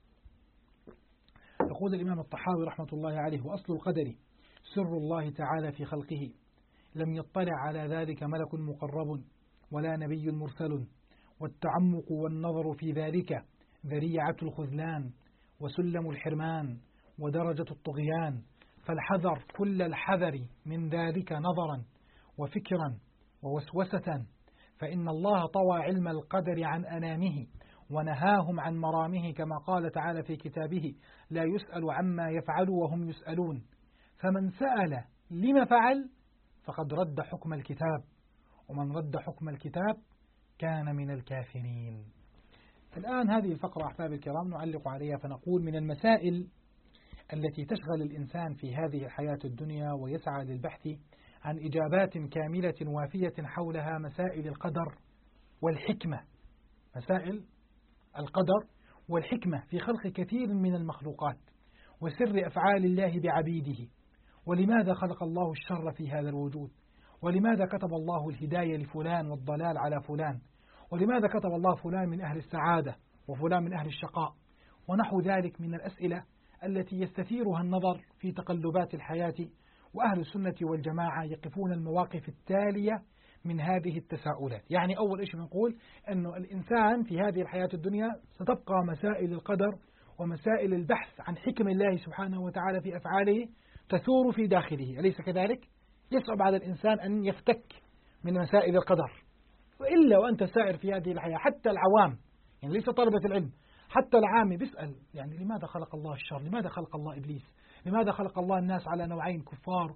يقول الإمام الطحاوي رحمة الله عليه: وأصل القدر سر الله تعالى في خلقه، لم يطلع على ذلك ملك مقرب ولا نبي مرسل، والتعمق والنظر في ذلك ذريعة الخذلان وسلم الحرمان ودرجة الطغيان، فالحذر كل الحذر من ذلك نظرا وفكرا ووسوسة، فإن الله طوى علم القدر عن أنامه ونهاهم عن مرامه، كما قال تعالى في كتابه: لا يسأل عما يفعل وهم يسألون، فمن سأل لما فعل فقد رد حكم الكتاب، ومن رد حكم الكتاب كان من الكافرين. الآن هذه الفقرة أحباب الكرام نعلق عليها فنقول من المسائل التي تشغل الإنسان في هذه الحياة الدنيا ويسعى للبحث عن إجابات كاملة وافية حولها مسائل القدر والحكمة. مسائل القدر والحكمة في خلق كثير من المخلوقات وسر أفعال الله بعبيده، ولماذا خلق الله الشر في هذا الوجود، ولماذا كتب الله الهداية لفلان والضلال على فلان، ولماذا كتب الله فلان من أهل السعادة وفلان من أهل الشقاء، ونحو ذلك من الأسئلة التي يستثيرها النظر في تقلبات الحياة. وأهل السنة والجماعة يقفون المواقف التالية من هذه التساؤلات. يعني أول شيء نقول أنه الإنسان في هذه الحياة الدنيا ستبقى مسائل القدر ومسائل البحث عن حكم الله سبحانه وتعالى في أفعاله تثور في داخله، أليس كذلك؟ يصعب على الإنسان أن يفتك من مسائل القدر، وإلا وأنت سائر في هذه الحياة. حتى العوام، يعني ليس طلبة العلم، حتى العامي بيسأل يعني لماذا خلق الله الشر، لماذا خلق الله إبليس، لماذا خلق الله الناس على نوعين كفار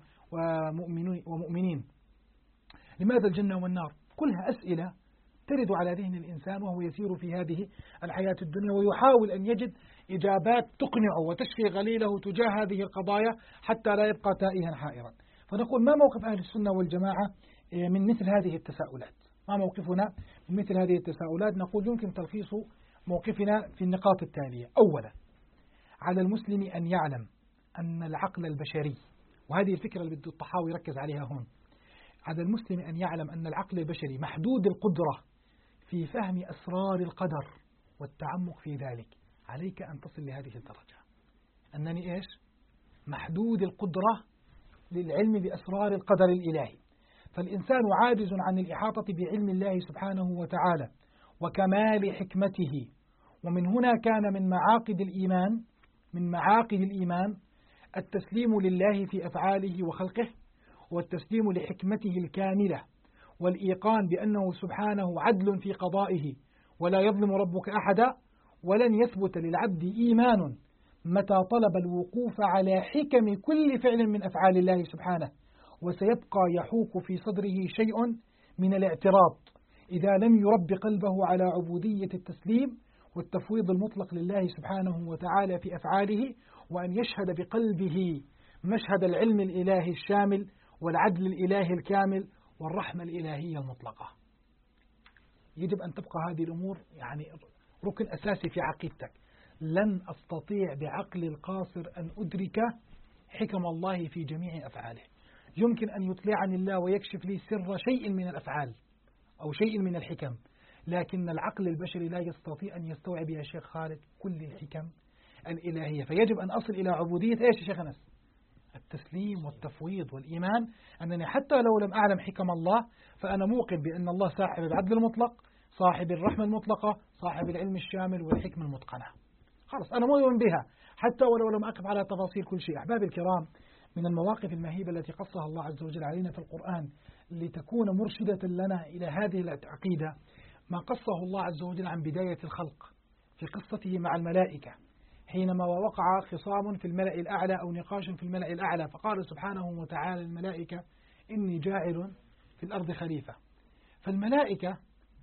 ومؤمنين، لماذا الجنة والنار. كلها أسئلة ترد على ذهن الإنسان وهو يسير في هذه الحياة الدنيا ويحاول أن يجد إجابات تقنعه وتشفي غليله تجاه هذه القضايا حتى لا يبقى تائها حائرا. فنقول ما موقف أهل السنة والجماعة من مثل هذه التساؤلات؟ ما موقفنا من مثل هذه التساؤلات؟ نقول يمكن تلخيص موقفنا في النقاط التالية. أولا، على المسلم أن يعلم أن العقل البشري، وهذه الفكرة اللي بده الطحاوي يركز عليها هون، على المسلم أن يعلم أن العقل البشري محدود القدرة في فهم أسرار القدر والتعمق في ذلك. عليك أن تصل لهذه الدرجة، أنني إيش؟ محدود القدرة للعلم بأسرار القدر الإلهي. فالإنسان عاجز عن الإحاطة بعلم الله سبحانه وتعالى وكمال حكمته. ومن هنا كان من معاقد الإيمان التسليم لله في أفعاله وخلقه، والتسليم لحكمته الكاملة، والإيقان بأنه سبحانه عدل في قضائه ولا يظلم ربك أحدا. ولن يثبت للعبد إيمان متى طلب الوقوف على حكم كل فعل من أفعال الله سبحانه، وسيبقى يحوك في صدره شيء من الاعتراض إذا لم يرب قلبه على عبودية التسليم والتفويض المطلق لله سبحانه وتعالى في أفعاله، وأن يشهد بقلبه مشهد العلم الإلهي الشامل والعدل الإلهي الكامل والرحمة الإلهية المطلقة. يجب أن تبقى هذه الأمور يعني ركن أساسي في عقيدتك. لن أستطيع بعقل القاصر أن أدرك حكم الله في جميع أفعاله. يمكن أن يطلعني الله ويكشف لي سر شيء من الأفعال أو شيء من الحكم، لكن العقل البشري لا يستطيع أن يستوعب يا شيخ خالد كل الحكم الإلهية. فيجب أن أصل إلى عبودية إيش يا شيخ أنس؟ التسليم والتفويض والإيمان أنني حتى لو لم أعلم حكم الله فأنا موقن بأن الله صاحب العدل المطلق، صاحب الرحمة المطلقة، صاحب العلم الشامل والحكمة المتقنة. خلاص أنا مؤمن بها حتى ولو لم أقف على تفاصيل كل شيء. أحبابي الكرام، من المواقف المهيبة التي قصها الله عز وجل علينا في القرآن لتكون مرشدة لنا إلى هذه العقيدة ما قصه الله عز وجل عن بداية الخلق في قصته مع الملائكة، حينما وقع خصام في الملأ الأعلى أو نقاش في الملأ الأعلى، فقال سبحانه وتعالى الملائكة إني جاعل في الأرض خليفة. فالملائكة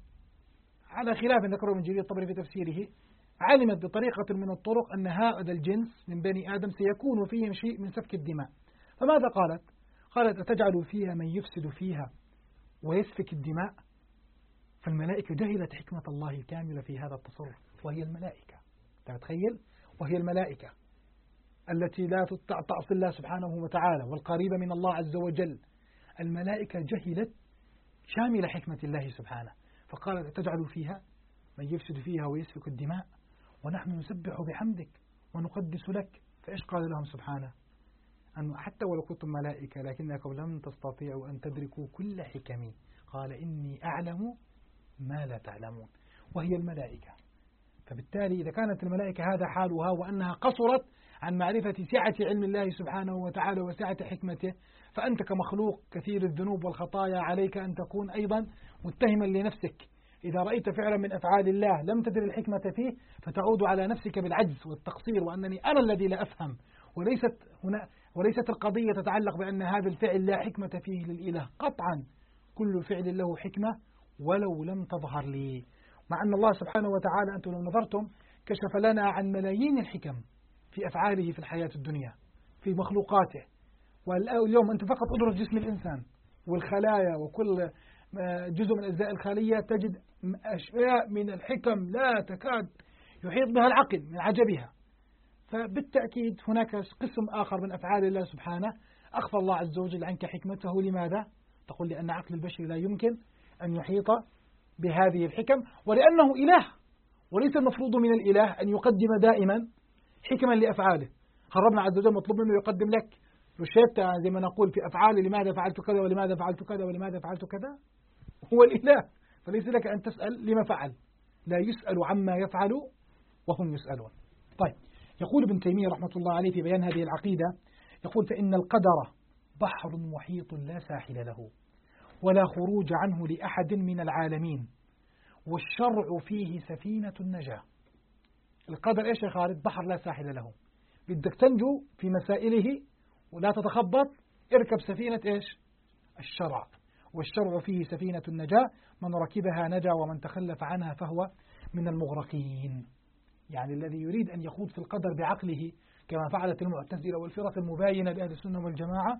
على خلاف ذكره من جرير الطبري في تفسيره علمت بطريقة من الطرق أن هذا الجنس من بني آدم سيكون فيهم شيء من سفك الدماء. فماذا قالت؟ قالت أتجعل فيها من يفسد فيها ويسفك الدماء. فالملائكة جهلت حكمة الله الكاملة في هذا التصرف، وهي الملائكة. تتخيل؟ وهي الملائكة التي لا تعصي الله سبحانه وتعالى والقريبة من الله عز وجل. الملائكة جهلت شامل حكمة الله سبحانه، فقالت أتجعل فيها من يفسد فيها ويسفك الدماء ونحن نسبح بحمدك ونقدس لك. فإيش قال لهم سبحانه؟ أنه حتى ولو كنتم ملائكة لكنكم لم تستطيعوا أن تدركوا كل حكمي. قال إني أعلم ما لا تعلمون، وهي الملائكة. فبالتالي إذا كانت الملائكة هذا حالها وأنها قصرت عن معرفة سعة علم الله سبحانه وتعالى وسعة حكمته، فأنت كمخلوق كثير الذنوب والخطايا عليك أن تكون أيضا متهما لنفسك. إذا رأيت فعلا من أفعال الله لم تدر الحكمة فيه فتعود على نفسك بالعجز والتقصير، وأنني أنا الذي لا أفهم، وليست القضية تتعلق بأن هذا الفعل لا حكمة فيه للإله. قطعا كل فعل له حكمة ولو لم تظهر لي. مع أن الله سبحانه وتعالى أنتم لو نظرتم كشف لنا عن ملايين الحكم في أفعاله في الحياة الدنيا في مخلوقاته. واليوم أنت فقط أدرس جسم الإنسان والخلايا وكل جزء من أجزاء الخلية تجد أشياء من الحكم لا تكاد يحيط بها العقل من عجبها. فبالتأكيد هناك قسم آخر من أفعال الله سبحانه أخفى الله عز وجل عنك حكمته. لماذا؟ تقول لأن عقل البشر لا يمكن أن يحيط بهذه الحكم، ولأنه إله، وليس المفروض من الإله أن يقدم دائما حكما لأفعاله. ربنا عز وجل مطلوب منه يقدم لك روشتة زي ما نقول في أفعالي، لماذا فعلت كذا ولماذا فعلت كذا ولماذا فعلت كذا. هو الإله، فليس لك أن تسأل لما فعل، لا يسأل عما يفعل وهم يسألون. طيب، يقول ابن تيمية رحمة الله عليه في بيان هذه العقيدة، يقول فإن القدر بحر محيط لا ساحل له ولا خروج عنه لأحد من العالمين، والشرع فيه سفينة النجاة. القدر إيش يا خالد؟ بحر لا ساحل له، بدك تنجو في مسائله ولا تتخبط، اركب سفينة إيش؟ الشرع. والشرع فيه سفينة النجاة، من ركبها نجا ومن تخلف عنها فهو من المغرقين. يعني الذي يريد أن يخوض في القدر بعقله كما فعلت المعتزلة والفرق المباينة لأهل السنة والجماعة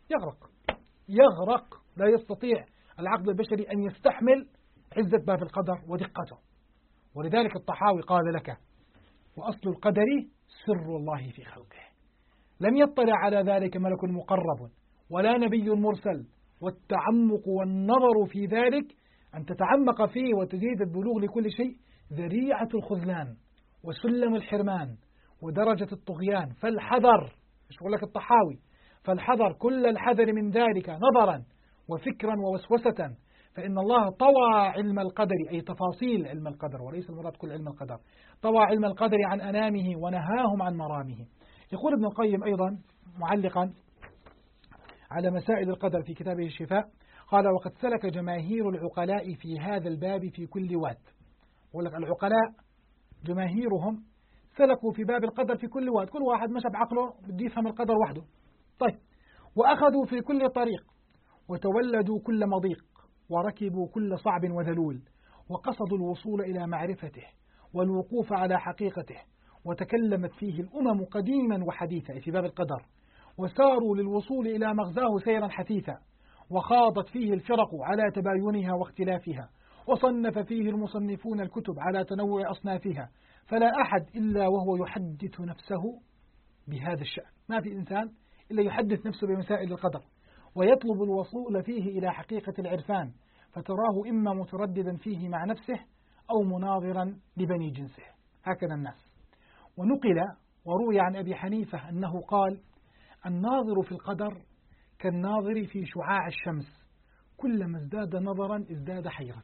يغرق، لا يستطيع العقل البشري أن يستحمل عزة باب القدر ودقته. ولذلك الطحاوي قال لك: وأصل القدر سر الله في خلقه، لم يطلع على ذلك ملك مقرب ولا نبي مرسل، والتعمق والنظر في ذلك أن تتعمق فيه وتزيد البلوغ لكل شيء ذريعة الخذلان وسلم الحرمان ودرجة الطغيان، فالحذر، ايش يقول لك الطحاوي؟ فالحذر كل الحذر من ذلك نظرا وفكرا ووسوسة، فإن الله طوى علم القدر، أي تفاصيل علم القدر وليس المراد كل علم القدر، طوى علم القدر عن أنامه ونهاهم عن مرامه. يقول ابن القيم أيضا معلقا على مسائل القدر في كتابه الشفاء، قال: وقد سلك جماهير العقلاء في هذا الباب في كل واد. يقول لك العقلاء جماهيرهم سلكوا في باب القدر في كل واد، كل واحد مشى بعقله بده يفهم القدر وحده. طيب، وأخذوا في كل طريق وتولدوا كل مضيق وركبوا كل صعب وذلول، وقصدوا الوصول إلى معرفته والوقوف على حقيقته، وتكلمت فيه الأمم قديما وحديثا في باب القدر، وساروا للوصول إلى مغزاه سيرا حثيثا، وخاضت فيه الفرق على تباينها واختلافها، وصنف فيه المصنفون الكتب على تنوع أصنافها، فلا أحد إلا وهو يحدث نفسه بهذا الشأن. ما في إنسان إلا يحدث نفسه بمسائل القدر، ويطلب الوصول فيه إلى حقيقة العرفان، فتراه إما مترددا فيه مع نفسه أو مناظرا لبني جنسه. هكذا الناس. ونقل وروي عن أبي حنيفة أنه قال: الناظر في القدر كالناظر في شعاع الشمس، كلما ازداد نظرا ازداد حيرة.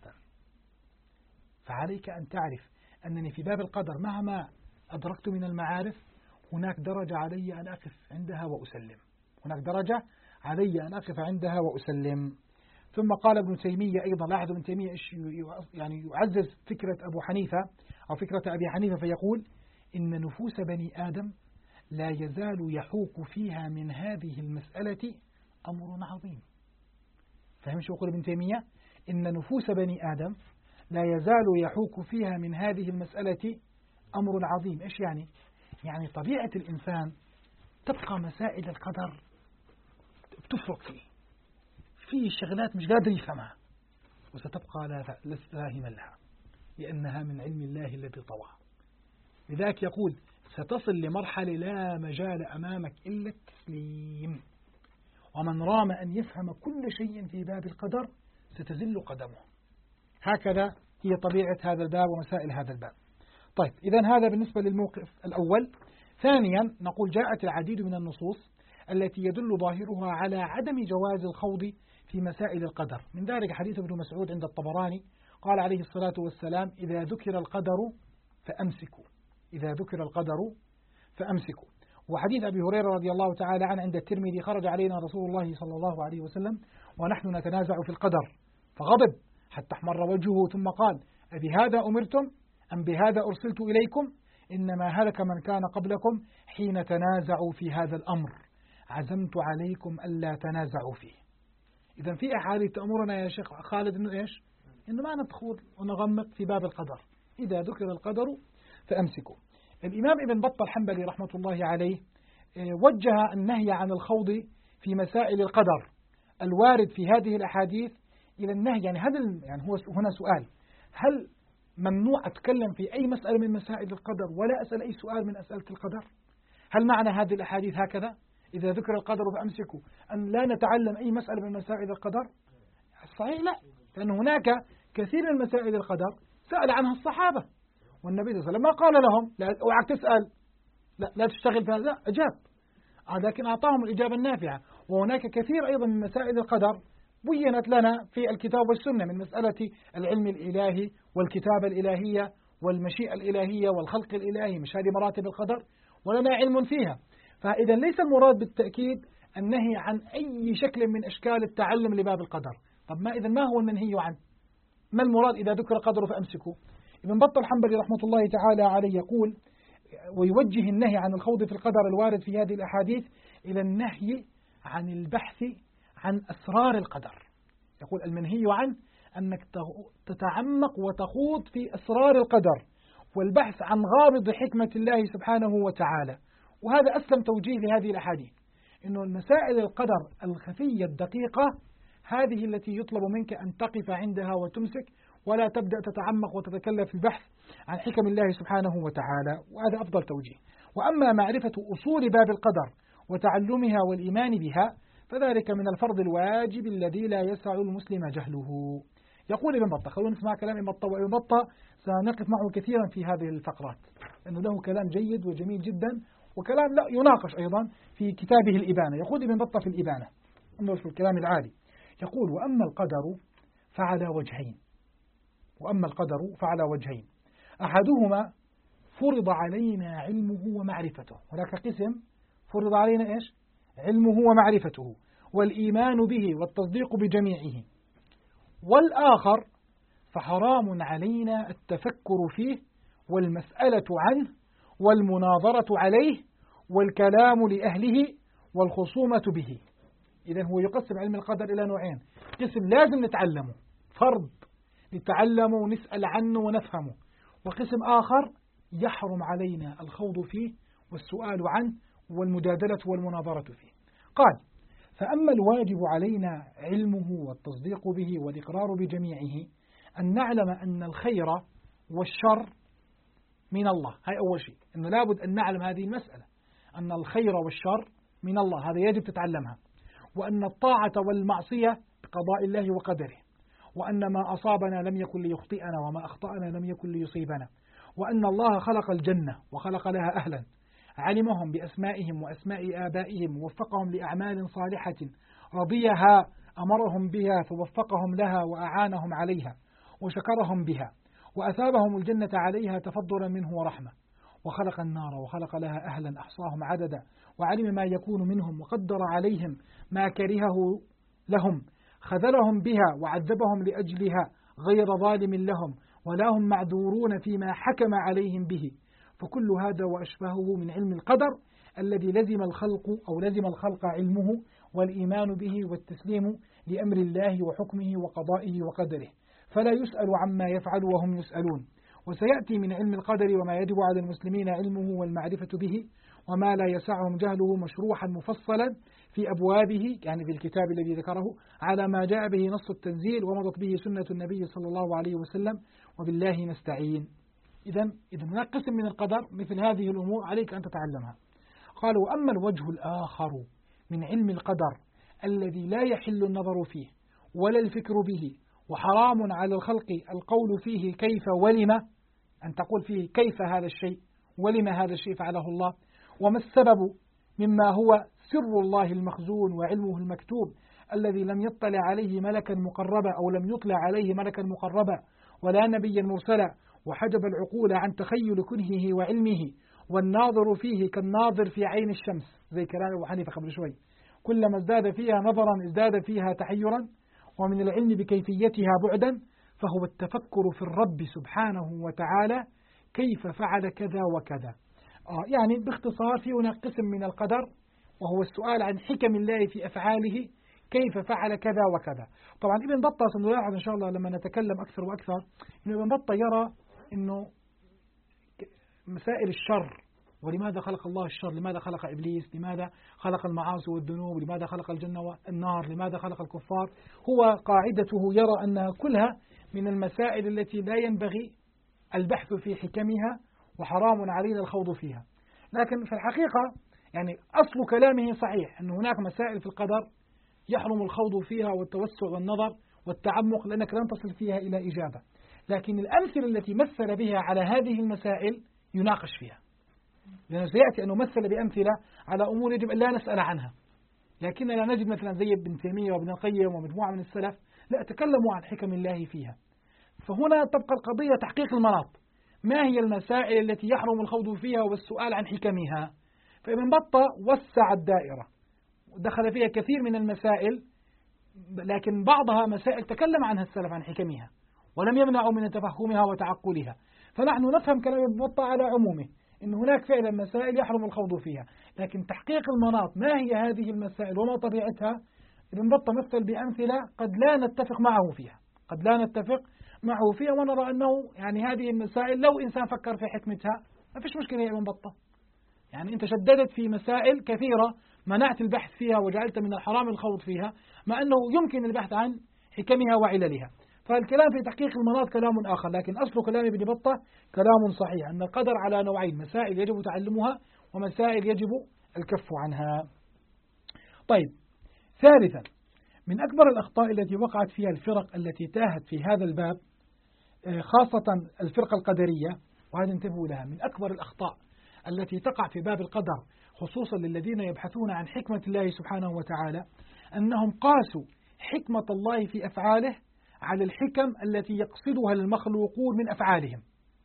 فعليك أن تعرف أنني في باب القدر مهما أدركت من المعارف هناك درجة علي أن أقف عندها وأسلم، هناك درجة علي أن أقف عندها وأسلم. ثم قال ابن تيمية أيضا، لاحظ ابن تيمية يعني يعزز فكرة أبو حنيفة أو فكرة أبي حنيفة، فيقول: إن نفوس بني آدم لا يزال يحوك فيها من هذه المسألة أمر عظيم. فهم شو يقول ابن تيمية؟ إن نفوس بني آدم لا يزال يحوك فيها من هذه المسألة أمر عظيم. إيش يعني؟ يعني طبيعة الإنسان تبقى مسائل القدر بتفرق فيه، في شغلات مش قادر يفهمها وستبقى لا فاهما لها، لأنها من علم الله الذي طوى. لذلك يقول: ستصل لمرحلة لا مجال أمامك إلا التسليم، ومن رام أن يفهم كل شيء في باب القدر ستزل قدمه. هكذا هي طبيعة هذا الباب ومسائل هذا الباب. طيب، إذن هذا بالنسبة للموقف الأول. ثانيا نقول: جاءت العديد من النصوص التي يدل ظاهرها على عدم جواز الخوض في مسائل القدر. من ذلك حديث ابن مسعود عند الطبراني، قال عليه الصلاة والسلام: إذا ذكر القدر فأمسكوا، إذا ذكر القدر فأمسكوا. وحديث أبي هريرة رضي الله تعالى عنه عند الترمذي: خرج علينا رسول الله صلى الله عليه وسلم ونحن نتنازع في القدر فغضب حتى احمر وجهه، ثم قال: أبهذا أمرتم أم بهذا أرسلت إليكم؟ إنما هلك من كان قبلكم حين تنازعوا في هذا الأمر، عزمت عليكم ألا تنازعوا فيه. إذا في أحاديث تأمرنا يا شيخ خالد إنه إيش؟ إنه ما ندخل ونغمق في باب القدر، إذا ذكر القدر فأمسكوا. الإمام ابن بطة الحنبلي رحمة الله عليه وجه النهي عن الخوض في مسائل القدر الوارد في هذه الأحاديث إلى النهي. يعني هو هنا سؤال: هل ممنوع أتكلم في أي مسألة من مسائل القدر ولا أسأل أي سؤال من أسئلة القدر؟ هل معنى هذه الأحاديث هكذا إذا ذكر القدر فأمسكوا أن لا نتعلم أي مسألة من مسائل القدر؟ صحيح لا، لأن هناك كثير من مسائل القدر سأل عنها الصحابة، والنبي صلى الله عليه وسلم ما قال لهم لا اوعك تسأل، لا تشتغل في هذا، أجاب، لكن أعطاهم الإجابة النافعة. وهناك كثير أيضا من مسائل القدر بينت لنا في الكتاب والسنة، من مسألة العلم الإلهي والكتابة الإلهية والمشيئة الإلهية والخلق الإلهي، مش هذه مراتب القدر ولنا علم فيها. فإذا ليس المراد بالتأكيد النهي عن أي شكل من أشكال التعلم لباب القدر. طب ما هو المنهي عنه؟ ما المراد إذا ذكر القدر فأمسكوا؟ ابن بطة الحنبلي رحمة الله تعالى عليه يقول ويوجه النهي عن الخوض في القدر الوارد في هذه الأحاديث إلى النهي عن البحث عن أسرار القدر. يقول المنهي عنه أنك تتعمق وتخوض في أسرار القدر والبحث عن غامض حكمة الله سبحانه وتعالى. وهذا أسلم توجيه لهذه الأحاديث، إنه المسائل القدر الخفية الدقيقة هذه التي يطلب منك أن تقف عندها وتمسك، ولا تبدأ تتعمق وتتكلف في البحث عن حكم الله سبحانه وتعالى، وهذا أفضل توجيه. وأما معرفة أصول باب القدر وتعلمها والإيمان بها فذلك من الفرض الواجب الذي لا يسع المسلم جهله. يقول ابن بطة، خلونا نسمع كلام ابن بطة، وابن بطة سنقف معه كثيرا في هذه الفقرات لأنه له كلام جيد وجميل جدا، وكلام لا يناقش أيضا في كتابه الإبانة. يقول ابن بطة في الإبانة، انظر في الكلام العالي، يقول وأما القدر فعلى وجهين، أحدهما فرض علينا علمه ومعرفته. هناك قسم فرض علينا إيش؟ علمه ومعرفته والإيمان به والتصديق بجميعه، والآخر فحرام علينا التفكر فيه والمسألة عنه والمناظرة عليه والكلام لأهله والخصومة به. إذن هو يقسم علم القدر إلى نوعين: قسم لازم نتعلمه، فرض نتعلمه ونسأل عنه ونفهمه، وقسم آخر يحرم علينا الخوض فيه والسؤال عنه والمجادلة والمناظرة فيه. قال: فأما الواجب علينا علمه والتصديق به والإقرار بجميعه أن نعلم أن الخير والشر من الله. هاي أول شيء، أنه لابد أن نعلم هذه المسألة، أن الخير والشر من الله، هذا يجب تتعلمها، وأن الطاعة والمعصية بقضاء الله وقدره، وأن ما أصابنا لم يكن ليخطئنا وما أخطأنا لم يكن ليصيبنا، وأن الله خلق الجنة وخلق لها أهلا، علمهم بأسمائهم وأسماء آبائهم ووفقهم لأعمال صالحة رضيها أمرهم بها فوفقهم لها وأعانهم عليها وشكرهم بها وأثابهم الجنة عليها تفضلا منه ورحمة، وخلق النار وخلق لها أهلا أحصاهم عددا وعلم ما يكون منهم وقدر عليهم ما كرهه لهم، خذلهم بها وعذبهم لأجلها غير ظالم لهم ولا هم معذورون فيما حكم عليهم به. فكل هذا وأشبهه من علم القدر الذي لزم الخلق علمه والإيمان به والتسليم لأمر الله وحكمه وقضائه وقدره، فلا يسأل عما يفعل وهم يسألون. وسيأتي من علم القدر وما يجب على المسلمين علمه والمعرفة به وما لا يسعهم جهله مشروحا مفصلا في أبوابه، يعني في الكتاب الذي ذكره، على ما جاء به نص التنزيل ومضت به سنة النبي صلى الله عليه وسلم، وبالله نستعين. إذن هناك قسم من القدر مثل هذه الأمور عليك أن تتعلمها. قالوا: وأما الوجه الآخر من علم القدر الذي لا يحل النظر فيه ولا الفكر به وحرام على الخلق القول فيه كيف ولم، أن تقول فيه كيف هذا الشيء ولم هذا الشيء فعله الله، وما السبب مما هو سر الله المخزون وعلمه المكتوب الذي لم يطلع عليه ملكا مقربا أو لم يطلع عليه ملكا مقربا ولا نبيا مرسلا، وحجب العقول عن تخيل كنهه وعلمه، والناظر فيه كالناظر في عين الشمس، زي كلام أبو حنيفة قبل شوي، كلما ازداد فيها نظرا ازداد فيها تحيرا، ومن العلم بكيفيتها بعدا، فهو التفكر في الرب سبحانه وتعالى كيف فعل كذا وكذا. يعني باختصار في هناك قسم من القدر وهو السؤال عن حكم الله في أفعاله كيف فعل كذا وكذا. طبعا ابن بطة سنلاحظ إن شاء الله لما نتكلم أكثر وأكثر إن ابن بطة يرى إنه مسائل الشر، ولماذا خلق الله الشر، لماذا خلق إبليس، لماذا خلق المعاصي والذنوب، لماذا خلق الجنة والنار، لماذا خلق الكفار، هو قاعدته يرى أنها كلها من المسائل التي لا ينبغي البحث في حكمها وحرام علينا الخوض فيها. لكن في الحقيقة يعني أصل كلامه صحيح، أن هناك مسائل في القدر يحرم الخوض فيها والتوسع والنظر والتعمق لأنك لن تصل فيها إلى إجابة. لكن الأمثلة التي مثل بها على هذه المسائل يناقش فيها، لأنه سيأتي أن نمثل بأمثلة على أمور يجب أن لا نسأل عنها، لكننا لا نجد مثلا زي ابن تيمية وابن القيم ومجموعة من السلف لا تكلموا عن حكم الله فيها. فهنا تبقى القضية تحقيق المناط، ما هي المسائل التي يحرم الخوض فيها والسؤال عن حكمها. فابن بطة وسع الدائرة ودخل فيها كثير من المسائل، لكن بعضها مسائل تكلم عنها السلف عن حكمها ولم يمنعوا من تفهمها وتعقلها. فنحن نفهم كلام ابن بطة على عمومه إن هناك فعلا مسائل يحرم الخوض فيها، لكن تحقيق المناط ما هي هذه المسائل وما طبيعتها، ابن بطة مثل بأمثلة قد لا نتفق معه فيها، قد لا نتفق معه فيها، ونرى أنه يعني هذه المسائل لو إنسان فكر في حكمتها ما فيش مشكلة يا ابن بطة. يعني أنت شددت في مسائل كثيرة منعت البحث فيها وجعلت من الحرام الخوض فيها، مع أنه يمكن البحث عن حكمها وعللها. فالكلام في تحقيق المناط كلام آخر، لكن أصل كلام ابن بطة كلام صحيح أن القدر على نوعين، مسائل يجب تعلمها ومسائل يجب الكف عنها. طيب، ثالثا من أكبر الأخطاء التي وقعت فيها الفرق التي تاهت في هذا الباب، خاصة الفرقة القدرية، وهذا انتبهوا لها، من أكبر الأخطاء التي تقع في باب القدر خصوصا للذين يبحثون عن حكمة الله سبحانه وتعالى، أنهم قاسوا حكمة الله في أفعاله على الحكم التي يقصدها المخلوقون من أفعالهم.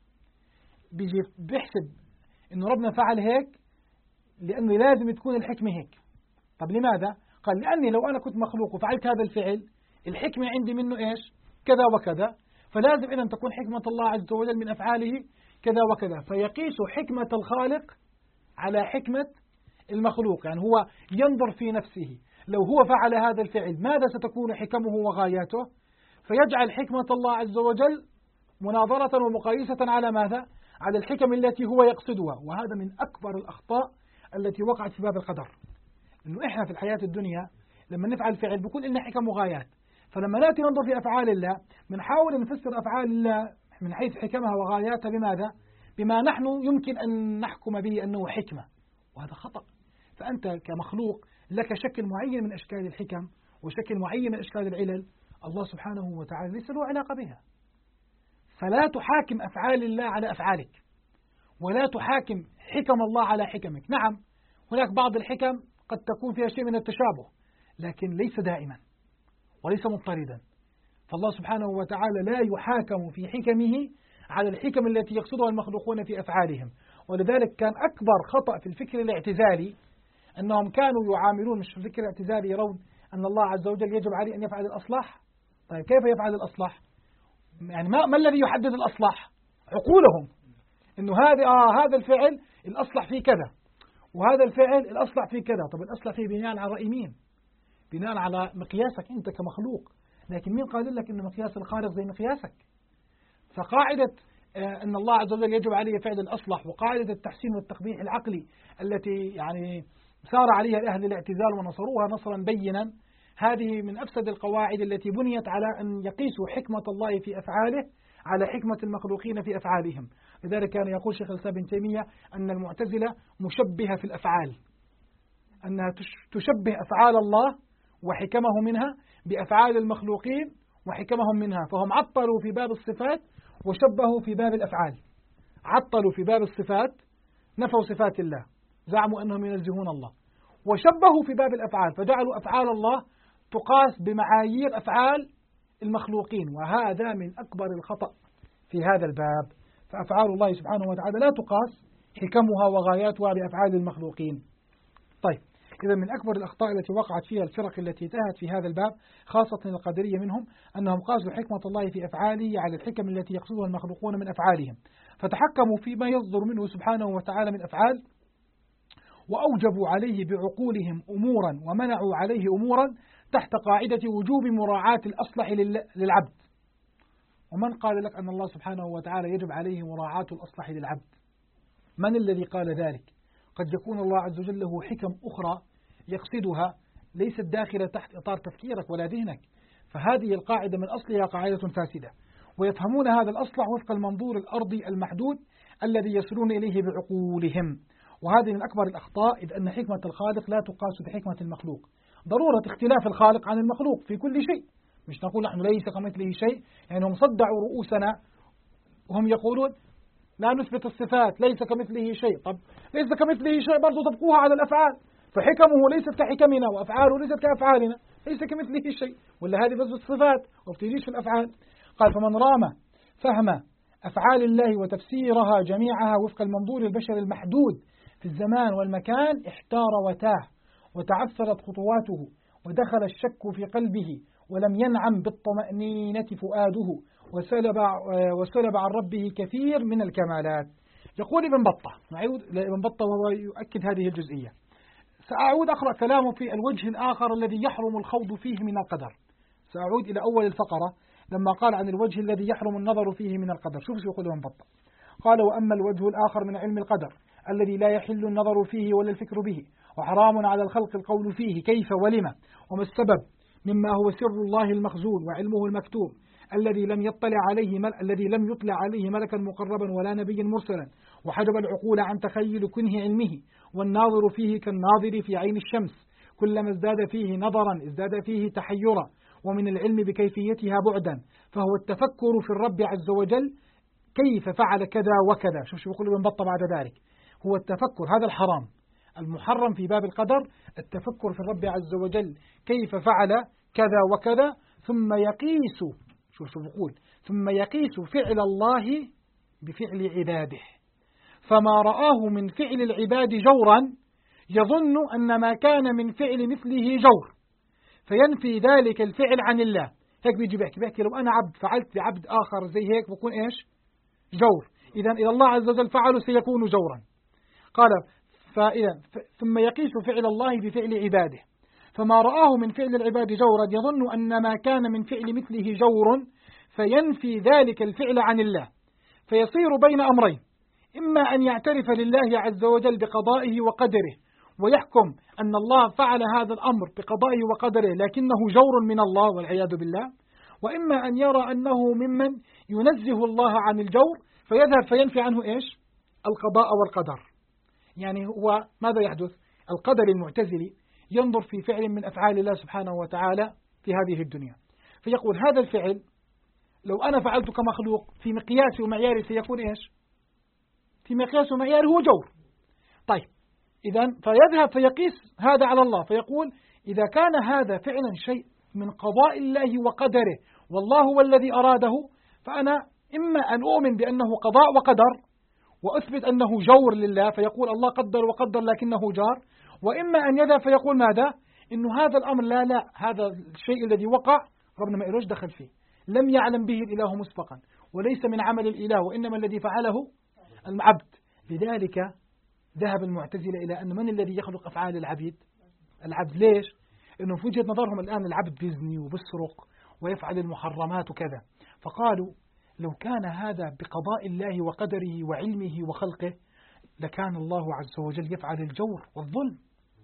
بيحسب إنه ربنا فعل هيك لأنه لازم تكون الحكمة هيك. طب لماذا؟ قال لأني لو أنا كنت مخلوق وفعلت هذا الفعل الحكمة عندي منه إيش؟ كذا وكذا، فلازم إذن تكون حكمة الله عز وجل من أفعاله كذا وكذا، فيقيس حكمة الخالق على حكمة المخلوق. يعني هو ينظر في نفسه لو هو فعل هذا الفعل ماذا ستكون حكمه وغاياته، فيجعل حكمة الله عز وجل مناظرة ومقايسة على ماذا؟ على الحكم التي هو يقصدها. وهذا من أكبر الأخطاء التي وقعت في باب القدر، إنه إحنا في الحياة الدنيا لما نفعل فعل بيكون لنا حكم وغايات، فلما نأتي ننظر في أفعال الله بنحاول أن نفسر أفعال الله من حيث حكمها وغاياتها بماذا؟ بما نحن يمكن أن نحكم به أنه حكمة، وهذا خطأ. فأنت كمخلوق لك شكل معين من أشكال الحكم وشكل معين من أشكال العلل، الله سبحانه وتعالى ليس له علاقة بها. فلا تحاكم أفعال الله على أفعالك، ولا تحاكم حكم الله على حكمك. نعم هناك بعض الحكم قد تكون فيها شيء من التشابه، لكن ليس دائما وليس مضطردا. فالله سبحانه وتعالى لا يحاكم في حكمه على الحكم التي يقصدها المخلوقون في أفعالهم. ولذلك كان أكبر خطأ في الفكر الاعتزالي أنهم كانوا يعاملون، مش في الفكر الاعتزالي، يرون أن الله عز وجل يجب عليه أن يفعل الأصلح. طيب كيف يفعل الأصلح؟ يعني ما الذي يحدد الأصلح؟ عقولهم، إنه هذا الفعل الأصلح فيه كذا، وهذا الفعل الأصلح فيه كذا. طب الأصلح فيه بناء على رأي مين؟ بناء على مقياسك أنت كمخلوق، لكن مين قال لك أن مقياس الخالق زي مقياسك؟ فقاعدة أن الله عز وجل يجب عليه فعل الأصلح، وقاعدة التحسين والتقبيح العقلي التي يعني سار عليها أهل الاعتزال ونصروها نصرا بينا، هذه من أفسد القواعد التي بنيت على أن يقيسوا حكمة الله في أفعاله على حكمة المخلوقين في أفعالهم. لذلك كان يقول شيخ الإسلام ابن تيمية أن المعتزلة مشبهة في الأفعال، أنها تشبه أفعال الله وحكمه منها بأفعال المخلوقين وحكمهم منها، فهم عطلوا في باب الصفات وشبهوا في باب الأفعال. عطلوا في باب الصفات، نفوا صفات الله، زعموا أنهم ينزهون الله، وشبهوا في باب الأفعال فجعلوا أفعال الله تقاس بمعايير أفعال المخلوقين، وهذا من أكبر الخطأ في هذا الباب. فأفعال الله سبحانه وتعالى لا تقاس حكمها وغاياتها بأفعال المخلوقين. طيب، إذا من أكبر الأخطاء التي وقعت فيها الفرق التي تاهت في هذا الباب خاصة القدرية منهم أنهم قاسوا حكمة الله في أفعاله على الحكم التي يقصدها المخلوقون من أفعالهم، فتحكموا فيما يصدر منه سبحانه وتعالى من أفعال، وأوجبوا عليه بعقولهم أمورا ومنعوا عليه أمورا تحت قاعدة وجوب مراعاة الأصلح للعبد. ومن قال لك أن الله سبحانه وتعالى يجب عليه مراعاة الأصلح للعبد؟ من الذي قال ذلك؟ قد يكون الله عز وجل له حكم أخرى يقصدها ليست داخلة تحت إطار تفكيرك ولا ذهنك. فهذه القاعدة من أصلها قاعدة فاسدة، ويفهمون هذا الأصلح وفق المنظور الأرضي المحدود الذي يصلون إليه بعقولهم. وهذه من أكبر الأخطاء، إذ أن حكمة الخالق لا تقاس بحكمة المخلوق. ضرورة اختلاف الخالق عن المخلوق في كل شيء، مش نقول نحن ليس كمثله شيء، يعني هم صدعوا رؤوسنا وهم يقولون لا نثبت الصفات، ليس كمثله شيء. طب ليس كمثله شيء برضو طبقوها على الأفعال، فحكمه ليست كحكمنا وأفعاله ليست كأفعالنا، ليس كمثله شيء، ولا هذه بس الصفات وبتجيش في الأفعال. قال فمن رام فهم أفعال الله وتفسيرها جميعها وفق المنظور البشري المحدود في الزمان والمكان احتار وتاه، وتعثرت خطواته، ودخل الشك في قلبه، ولم ينعم بالطمأنينة فؤاده، وسلب عن ربه كثير من الكمالات. يقول ابن بطة، نعود لابن بطة وهو يؤكد هذه الجزئية. سأعود أقرأ كلامه في الوجه الآخر الذي يحرم الخوض فيه من القدر. سأعود إلى أول الفقرة لما قال عن الوجه الذي يحرم النظر فيه من القدر. شوف شو يقول ابن بطة. قال وأما الوجه الآخر من علم القدر الذي لا يحل النظر فيه ولا الفكر به، وحرام على الخلق القول فيه كيف ولما وما السبب، مما هو سر الله المخزون وعلمه المكتوم الذي لم يطلع عليه ملكا مقربا ولا نبي مرسلا، وحجب العقول عن تخيل كنه علمه، والناظر فيه كالناظر في عين الشمس، كلما ازداد فيه نظرا ازداد فيه تحيرا، ومن العلم بكيفيتها بعدا، فهو التفكر في الرب عز وجل كيف فعل كذا وكذا. شوف يقول ابن بطة بعد ذلك، هو التفكر، هذا الحرام المحرم في باب القدر، التفكر في الرب عز وجل كيف فعل كذا وكذا، ثم يقيس فعل الله بفعل عباده، فما رآه من فعل العباد جورا يظن أن ما كان من فعل مثله جور، فينفي ذلك الفعل عن الله. هيك بيجي بيحكي لو أنا عبد فعلت بعبد آخر زي هيك بكون إيش؟ جور. إذا إذا الله عز وجل فعله سيكون جورا. قال ثم يقيس فعل الله بفعل عباده، فما رآه من فعل العباد جورا يظن أن ما كان من فعل مثله جور، فينفي ذلك الفعل عن الله، فيصير بين أمرين: إما أن يعترف لله عز وجل بقضائه وقدره ويحكم أن الله فعل هذا الأمر بقضائه وقدره لكنه جور من الله والعياذ بالله، وإما أن يرى أنه ممن ينزه الله عن الجور فيذهب فينفي عنه إيش؟ القضاء والقدر. يعني هو ماذا يحدث؟ القدر المعتزلي ينظر في فعل من أفعال الله سبحانه وتعالى في هذه الدنيا، فيقول هذا الفعل لو أنا فعلته كمخلوق في مقياسي ومعياري سيكون إيش؟ في مقياس ومعياري هو جور. طيب إذن فيذهب فيقيس هذا على الله، فيقول إذا كان هذا فعلا شيء من قضاء الله وقدره والله هو الذي أراده، فأنا إما أن أؤمن بأنه قضاء وقدر وأثبت أنه جور لله، فيقول الله قدر وقدر لكنه جار، وإما أن يذهب فيقول ماذا؟ إنه هذا الأمر لا هذا الشيء الذي وقع ربنا ما إلوش دخل فيه، لم يعلم به الإله مسبقا، وليس من عمل الإله، وإنما الذي فعله العبد. لذلك ذهب المعتزلة إلى أن من الذي يخلق أفعال العبيد؟ العبد. ليش؟ إنه في وجهة نظرهم الآن العبد بيزني وبيسرق ويفعل المحرمات وكذا، فقالوا لو كان هذا بقضاء الله وقدره وعلمه وخلقه لكان الله عز وجل يفعل الجور والظلم.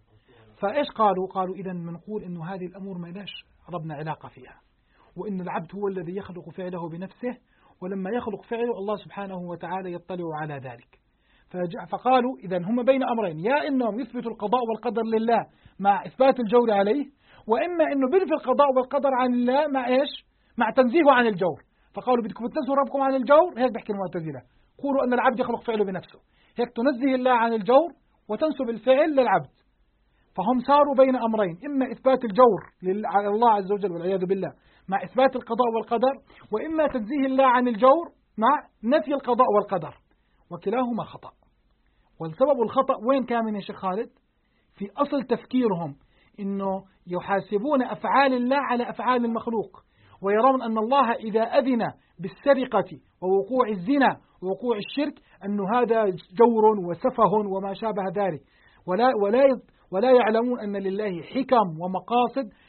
فإيش قالوا إذا منقول إنه هذه الأمور ما إلاش ربنا علاقة فيها، وإن العبد هو الذي يخلق فعله بنفسه، ولما يخلق فعله الله سبحانه وتعالى يطلع على ذلك. فقالوا إذا هم بين أمرين: يا إنهم يثبتوا القضاء والقدر لله مع إثبات الجور عليه، وإما إنه بينفي القضاء والقدر عن الله مع إيش؟ مع تنزيهه عن الجور. فقالوا بدكم تنزهوا ربكم عن الجور، هيك بحكي المعتزلة، قولوا أن العبد يخلق فعله بنفسه، هيك تنزه الله عن الجور وتنسب الفعل للعبد. فهم صاروا بين أمرين: إما إثبات الجور على الله عز وجل والعياذ بالله مع إثبات القضاء والقدر، وإما تنزيه الله عن الجور مع نفي القضاء والقدر، وكلاهما خطأ. والسبب الخطأ وين كان من يا شيخ خالد؟ في أصل تفكيرهم إنه يحاسبون أفعال الله على أفعال المخلوق، ويرون أن الله إذا أذن بالسرقة ووقوع الزنا ووقوع الشرك أنه هذا جور وسفه وما شابه ذلك، ولا يعلمون أن لله حكم ومقاصد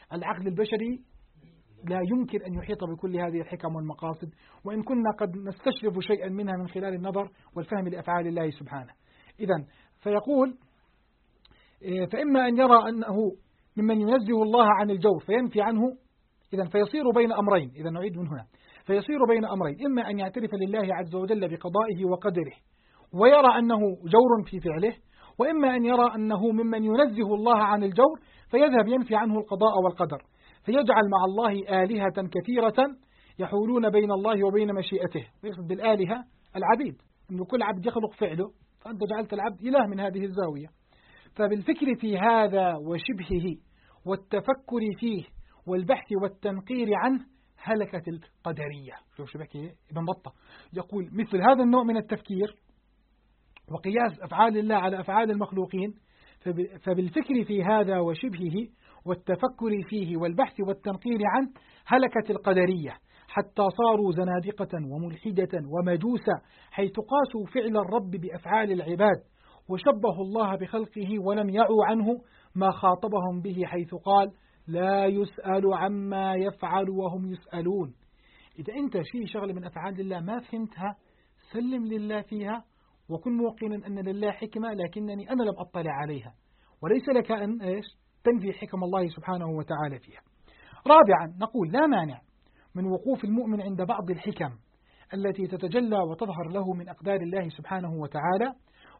العقل البشري لا يمكن أن يحيط بكل هذه الحكم والمقاصد، وإن كنا قد نستشرف شيئا منها من خلال النظر والفهم لأفعال الله سبحانه. إذن فيقول فإما أن يرى أنه ممن ينزه الله عن الجور فينفي عنه، إذن فيصير بين أمرين. إذن نعيد من هنا، فيصير بين أمرين، إما أن يعترف لله عز وجل بقضائه وقدره ويرى أنه جور في فعله، وإما أن يرى أنه ممن ينزه الله عن الجور فيذهب ينفي عنه القضاء والقدر، فيجعل مع الله آلهة كثيرة يحولون بين الله وبين مشيئته. ويقصد بالآلهة العبيد، أن كل عبد يخلق فعله، فأنت جعلت العبد إله من هذه الزاوية. فبالفكر في هذا وشبهه والتفكر فيه والبحث والتنقير عنه هلكت القدرية. شوف شو بحكي ابن بطة، يقول مثل هذا النوع من التفكير وقياس أفعال الله على أفعال المخلوقين، فبالفكر في هذا وشبهه والتفكر فيه والبحث والتنقير عنه هلكت القدرية، حتى صاروا زنادقة وملحدة ومجوسة، حيث قاسوا فعل الرب بأفعال العباد وشبهوا الله بخلقه ولم يعوا عنه ما خاطبهم به، حيث قال لا يسأل عما يفعل وهم يسألون. إذا أنت في شغلة من أفعال الله ما فهمتها سلم لله فيها، وكن موقنا أن لله حكمة لكنني أنا لم أطلع عليها، وليس لك أن تنفي حكم الله سبحانه وتعالى فيها. رابعا نقول لا مانع من وقوف المؤمن عند بعض الحكم التي تتجلى وتظهر له من أقدار الله سبحانه وتعالى،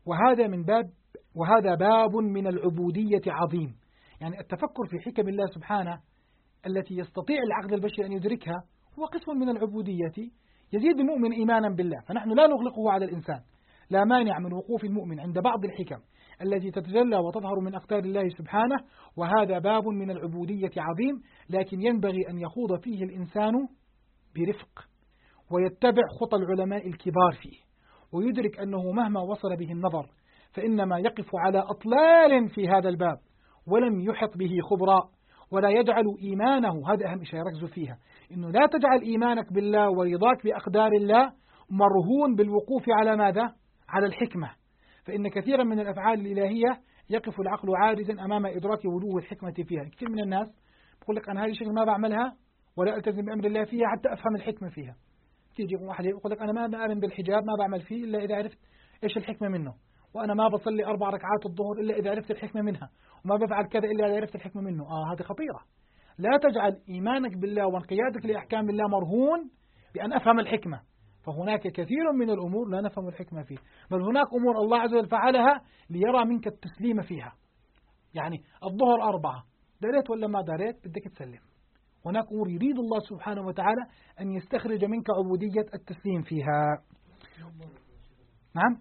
وهذا باب من العبودية عظيم. يعني التفكر في حكم الله سبحانه التي يستطيع العقل البشري أن يدركها هو قسم من العبودية يزيد المؤمن إيمانا بالله، فنحن لا نغلقه على الإنسان. لا مانع من وقوف المؤمن عند بعض الحكم التي تتجلى وتظهر من أقدار الله سبحانه، وهذا باب من العبودية عظيم، لكن ينبغي أن يخوض فيه الإنسان برفق ويتبع خطى العلماء الكبار فيه، ويدرك أنه مهما وصل به النظر فإنما يقف على أطلال في هذا الباب ولم يحط به خبرا، ولا يجعل إيمانه، هذا أهم شيء ركزوا فيها، إنه لا تجعل إيمانك بالله ورضاك بأقدار الله مرهون بالوقوف على ماذا؟ على الحكمة. فإن كثيرا من الأفعال الإلهية يقف العقل عاجزا أمام إدراك ولو الحكمة فيها. كثير من الناس يقول لك أنا هذه الشيء ما بعملها ولا ألتزم بأمر الله فيها حتى أفهم الحكمة فيها. تيجي واحد يقول لك أنا ما بآمن بالحجاب، ما بعمل فيه إلا إذا عرفت إيش الحكمة منه، وأنا ما بصلي 4 ركعات الظهر إلا إذا عرفت الحكمة منها، وما بفعل كذا إلا إذا عرفت الحكمة منه. هذه خطيرة. لا تجعل إيمانك بالله وانقيادك لأحكام الله مرهون بأن أفهم الحكمة، فهناك كثير من الأمور لا نفهم الحكمة فيه، بل هناك أمور الله عز وجل فعلها ليرى منك التسليم فيها. يعني الظهر 4 داريت ولا ما داريت بدك تسلم. هناك أمور يريد الله سبحانه وتعالى أن يستخرج منك عبودية التسليم فيها. نعم،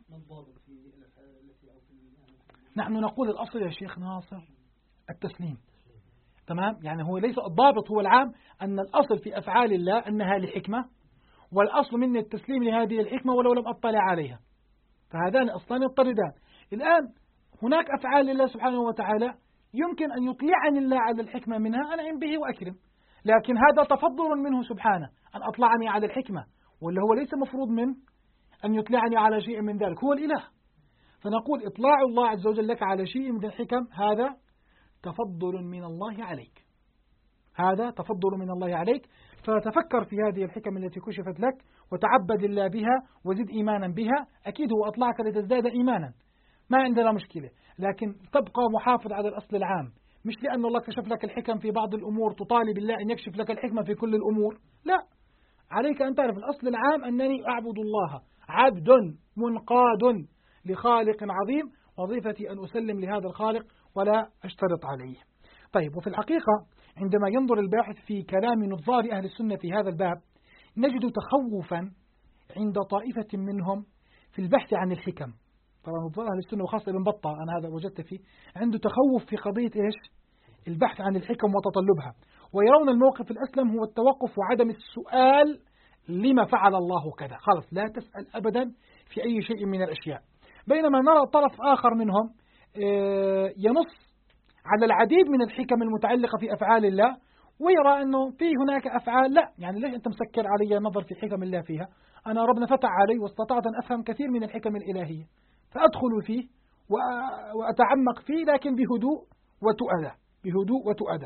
نحن نقول الأصل يا شيخ ناصر التسليم. تمام، يعني هو ليس الضابط، هو العام أن الأصل في أفعال الله أنها لحكمة، والأصل من التسليم لهذه الحكمة ولو لم أطلع عليها. فهذان أصلان يضطردان. الآن هناك أفعال لله سبحانه وتعالى يمكن أن يطلعني الله على الحكمة منها، أنعم به وأكرم، لكن هذا تفضل منه سبحانه أن أطلعني على الحكمة، ولا هو ليس مفروض من أن يطلعني على شيء من ذلك، هو الإله. فنقول إطلاع الله عز وجل لك على شيء من الحكم هذا تفضل من الله عليك، هذا تفضل من الله عليك. فتفكر في هذه الحكم التي كشفت لك وتعبد الله بها وزد إيمانا بها. أكيد هو أطلعك لتزداد إيمانا، ما عندنا مشكلة، لكن تبقى محافظ على الأصل العام، مش لأن الله كشف لك الحكم في بعض الأمور تطالب الله أن يكشف لك الحكمة في كل الأمور. لا، عليك أن تعرف الأصل العام أنني أعبد الله عبد منقاد لخالق عظيم، وظيفتي أن أسلم لهذا الخالق ولا أشترط عليه. طيب، وفي الحقيقة عندما ينظر الباحث في كلام نظار أهل السنة في هذا الباب نجد تخوفا عند طائفة منهم في البحث عن الحكم. طبعا نظار أهل السنة وخاصة ابن بطة أنا هذا وجدت فيه عنده تخوف في قضية إيش؟ البحث عن الحكم وتطلبها، ويرون الموقف الأسلم هو التوقف وعدم السؤال لما فعل الله كذا. خلاص، لا تسأل أبدا في أي شيء من الأشياء. بينما نرى طرف آخر منهم ينص على العديد من الحكم المتعلقة في أفعال الله، ويرى أنه في هناك أفعال لا، يعني ليش أنت مسكر علي النظر في حكم الله فيها؟ أنا ربنا فتح علي واستطعت أن أفهم كثير من الحكم الإلهية، فأدخل فيه وأتعمق فيه، لكن بهدوء وتؤدى، بهدوء وتؤدى.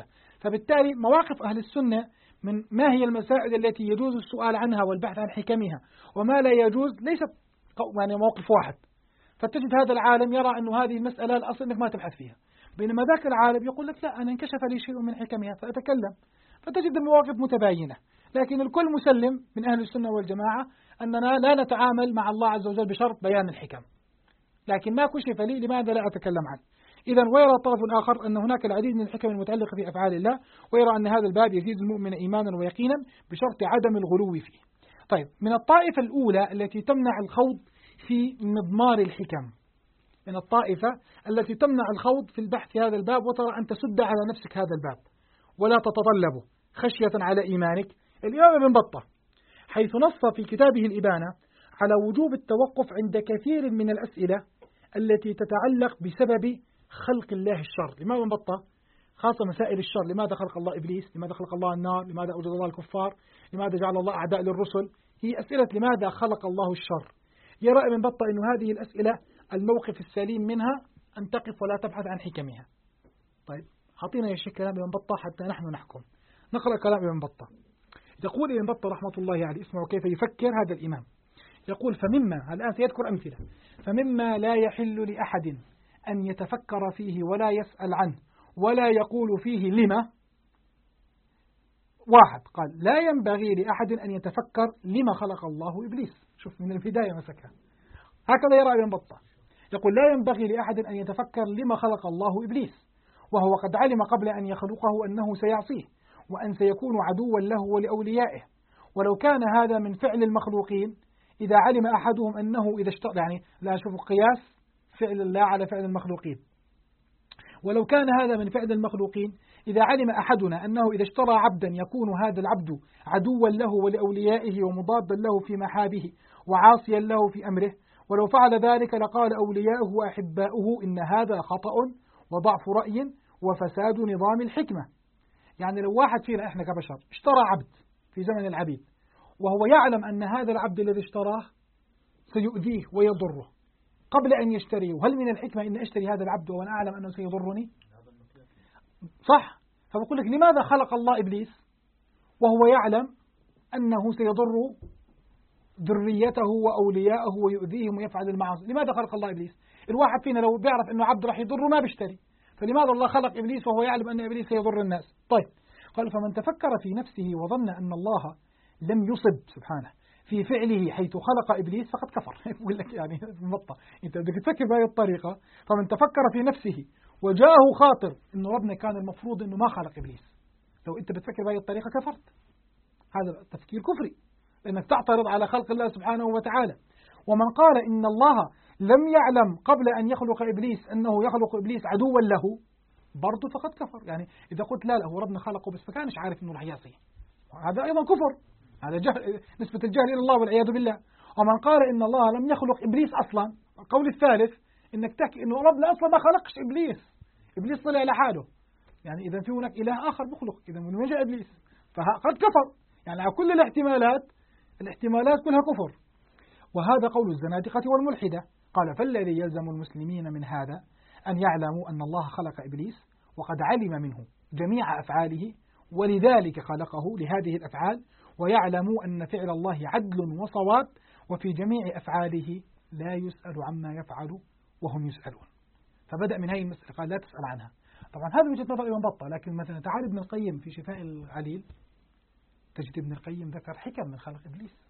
فبالتالي مواقف أهل السنة من ما هي المسائل التي يجوز السؤال عنها والبحث عن حكمها وما لا يجوز ليست يعني موقف واحد. فتجد هذا العالم يرى أن هذه المسألة الأصل أنك ما تبحث فيها، بينما ذاك العالم يقول لك لا، أنا انكشف لي شيء من حكمها فأتكلم. فتجد المواقف متباينة، لكن الكل مسلم من أهل السنة والجماعة أننا لا نتعامل مع الله عز وجل بشرط بيان الحكم، لكن ما كشف لي لماذا لا أتكلم عنه. إذا ويرى الطرف الآخر أن هناك العديد من الحكم المتعلقة في أفعال الله، ويرى أن هذا الباب يزيد المؤمن إيمانا ويقينا بشرط عدم الغلو فيه. طيب، من الطائفة الأولى التي تمنع الخوض في مضمار الحكم، من الطائفة التي تمنع الخوض في البحث في هذا الباب وترى أن تسد على نفسك هذا الباب ولا تتطلبه خشية على إيمانك، الإمام ابن بطة، حيث نص في كتابه الإبانة على وجوب التوقف عند كثير من الأسئلة التي تتعلق بسبب خلق الله الشر. الإمام ابن بطة خاصة مسائل الشر، لماذا خلق الله إبليس، لماذا خلق الله النار، لماذا أوجد الله الكفار، لماذا جعل الله أعداء للرسل، هي أسئلة لماذا خلق الله الشر. يرى ابن بطة أن هذه الأسئلة الموقف السليم منها أن تقف ولا تبحث عن حكمها. طيب، أعطينا يا شيخ كلام ابن بطة حتى نحن نحكم. نقرأ كلام ابن بطة. يقول ابن بطة رحمة الله عليه، اسمعوا كيف يفكر هذا الإمام. يقول: فمما، الآن سيذكر أمثلة، فمما لا يحل لأحد أن يتفكر فيه ولا يسأل عنه ولا يقول فيه لما. واحد قال: لا ينبغي لأحد أن يتفكر لما خلق الله إبليس. شوف من البداية مسكها، هكذا يرى ابن بطة. يقول: لا ينبغي لأحد أن يتفكر لما خلق الله إبليس وهو قد علم قبل أن يخلقه أنه سيعصيه وأن سيكون عدوا له ولأوليائه، ولو كان هذا من فعل المخلوقين إذا علم أحدهم أنه إذا اشترى، يعني لا شوف قياس فعل الله على فعل المخلوقين، ولو كان هذا من فعل المخلوقين إذا علم أحدنا أنه إذا اشترى عبدا يكون هذا العبد عدوا له ولأوليائه ومضادا له في محابه وعاصيا له في أمره، ولو فعل ذلك لقال أولياؤه وأحباؤه إن هذا خطأ وضعف رأي وفساد نظام الحكمة. يعني لو واحد فينا إحنا كبشر اشترى عبد في زمن العبيد وهو يعلم أن هذا العبد الذي اشتراه سيؤذيه ويضره قبل أن يشتريه، هل من الحكمة أن أشتري هذا العبد وأنا أعلم أنه سيضرني؟ صح؟ فبقول لك: لماذا خلق الله إبليس وهو يعلم أنه سيضر ذريته وأولياءه ويؤذيهم ويفعل المعاصي؟ لماذا خلق الله إبليس؟ الواحد فينا لو بيعرف أنه عبد راح يضره ما بيشتري، فلماذا الله خلق إبليس وهو يعلم أن إبليس سيضر الناس؟ طيب، قال: فمن تفكر في نفسه وظن أن الله لم يصب سبحانه في فعله حيث خلق إبليس فقد كفر. يقول لك يعني مطة أنت بدك تفكر بهذه الطريقة. فمن تفكر في نفسه وجاءه خاطر أنه ربنا كان المفروض أنه ما خلق إبليس، لو أنت بتفكر بهذه الطريقة كفرت. هذا تفكير كفري لأنك تعترض على خلق الله سبحانه وتعالى. ومن قال إن الله لم يعلم قبل أن يخلق إبليس أنه يخلق إبليس عدوا له برضه فقد كفر. يعني إذا قلت لا هو ربنا خلقه بس ما كانش عارف أنه رح يعصيه، هذا أيضا كفر، هذا جهل، نسبة الجهل إلى الله والعياذ بالله. ومن قال إن الله لم يخلق إبليس أصلا، القول الثالث إنك تحكي إنه ربنا أصلا ما خلقش إبليس طلع لحاله، يعني إذا في هناك إله آخر بخلق، إذا من وين جاء إبليس؟ فقد كفر. يعني على كل الاحتمالات كلها كفر. وهذا قول الزنادقة والملحدة. قال: فالذي يلزم المسلمين من هذا أن يعلموا أن الله خلق إبليس وقد علم منه جميع أفعاله ولذلك خلقه لهذه الأفعال، ويعلموا أن فعل الله عدل وصواب وفي جميع أفعاله لا يسأل عما يفعل وهم يسألون. فبدأ من هذه المسألة قال: لا تسأل عنها. طبعا هذا وجهة نظر ابن بطة، لكن مثلا تعال ابن القيم في شفاء العليل تجد ابن القيم ذكر حكم من خلق إبليس.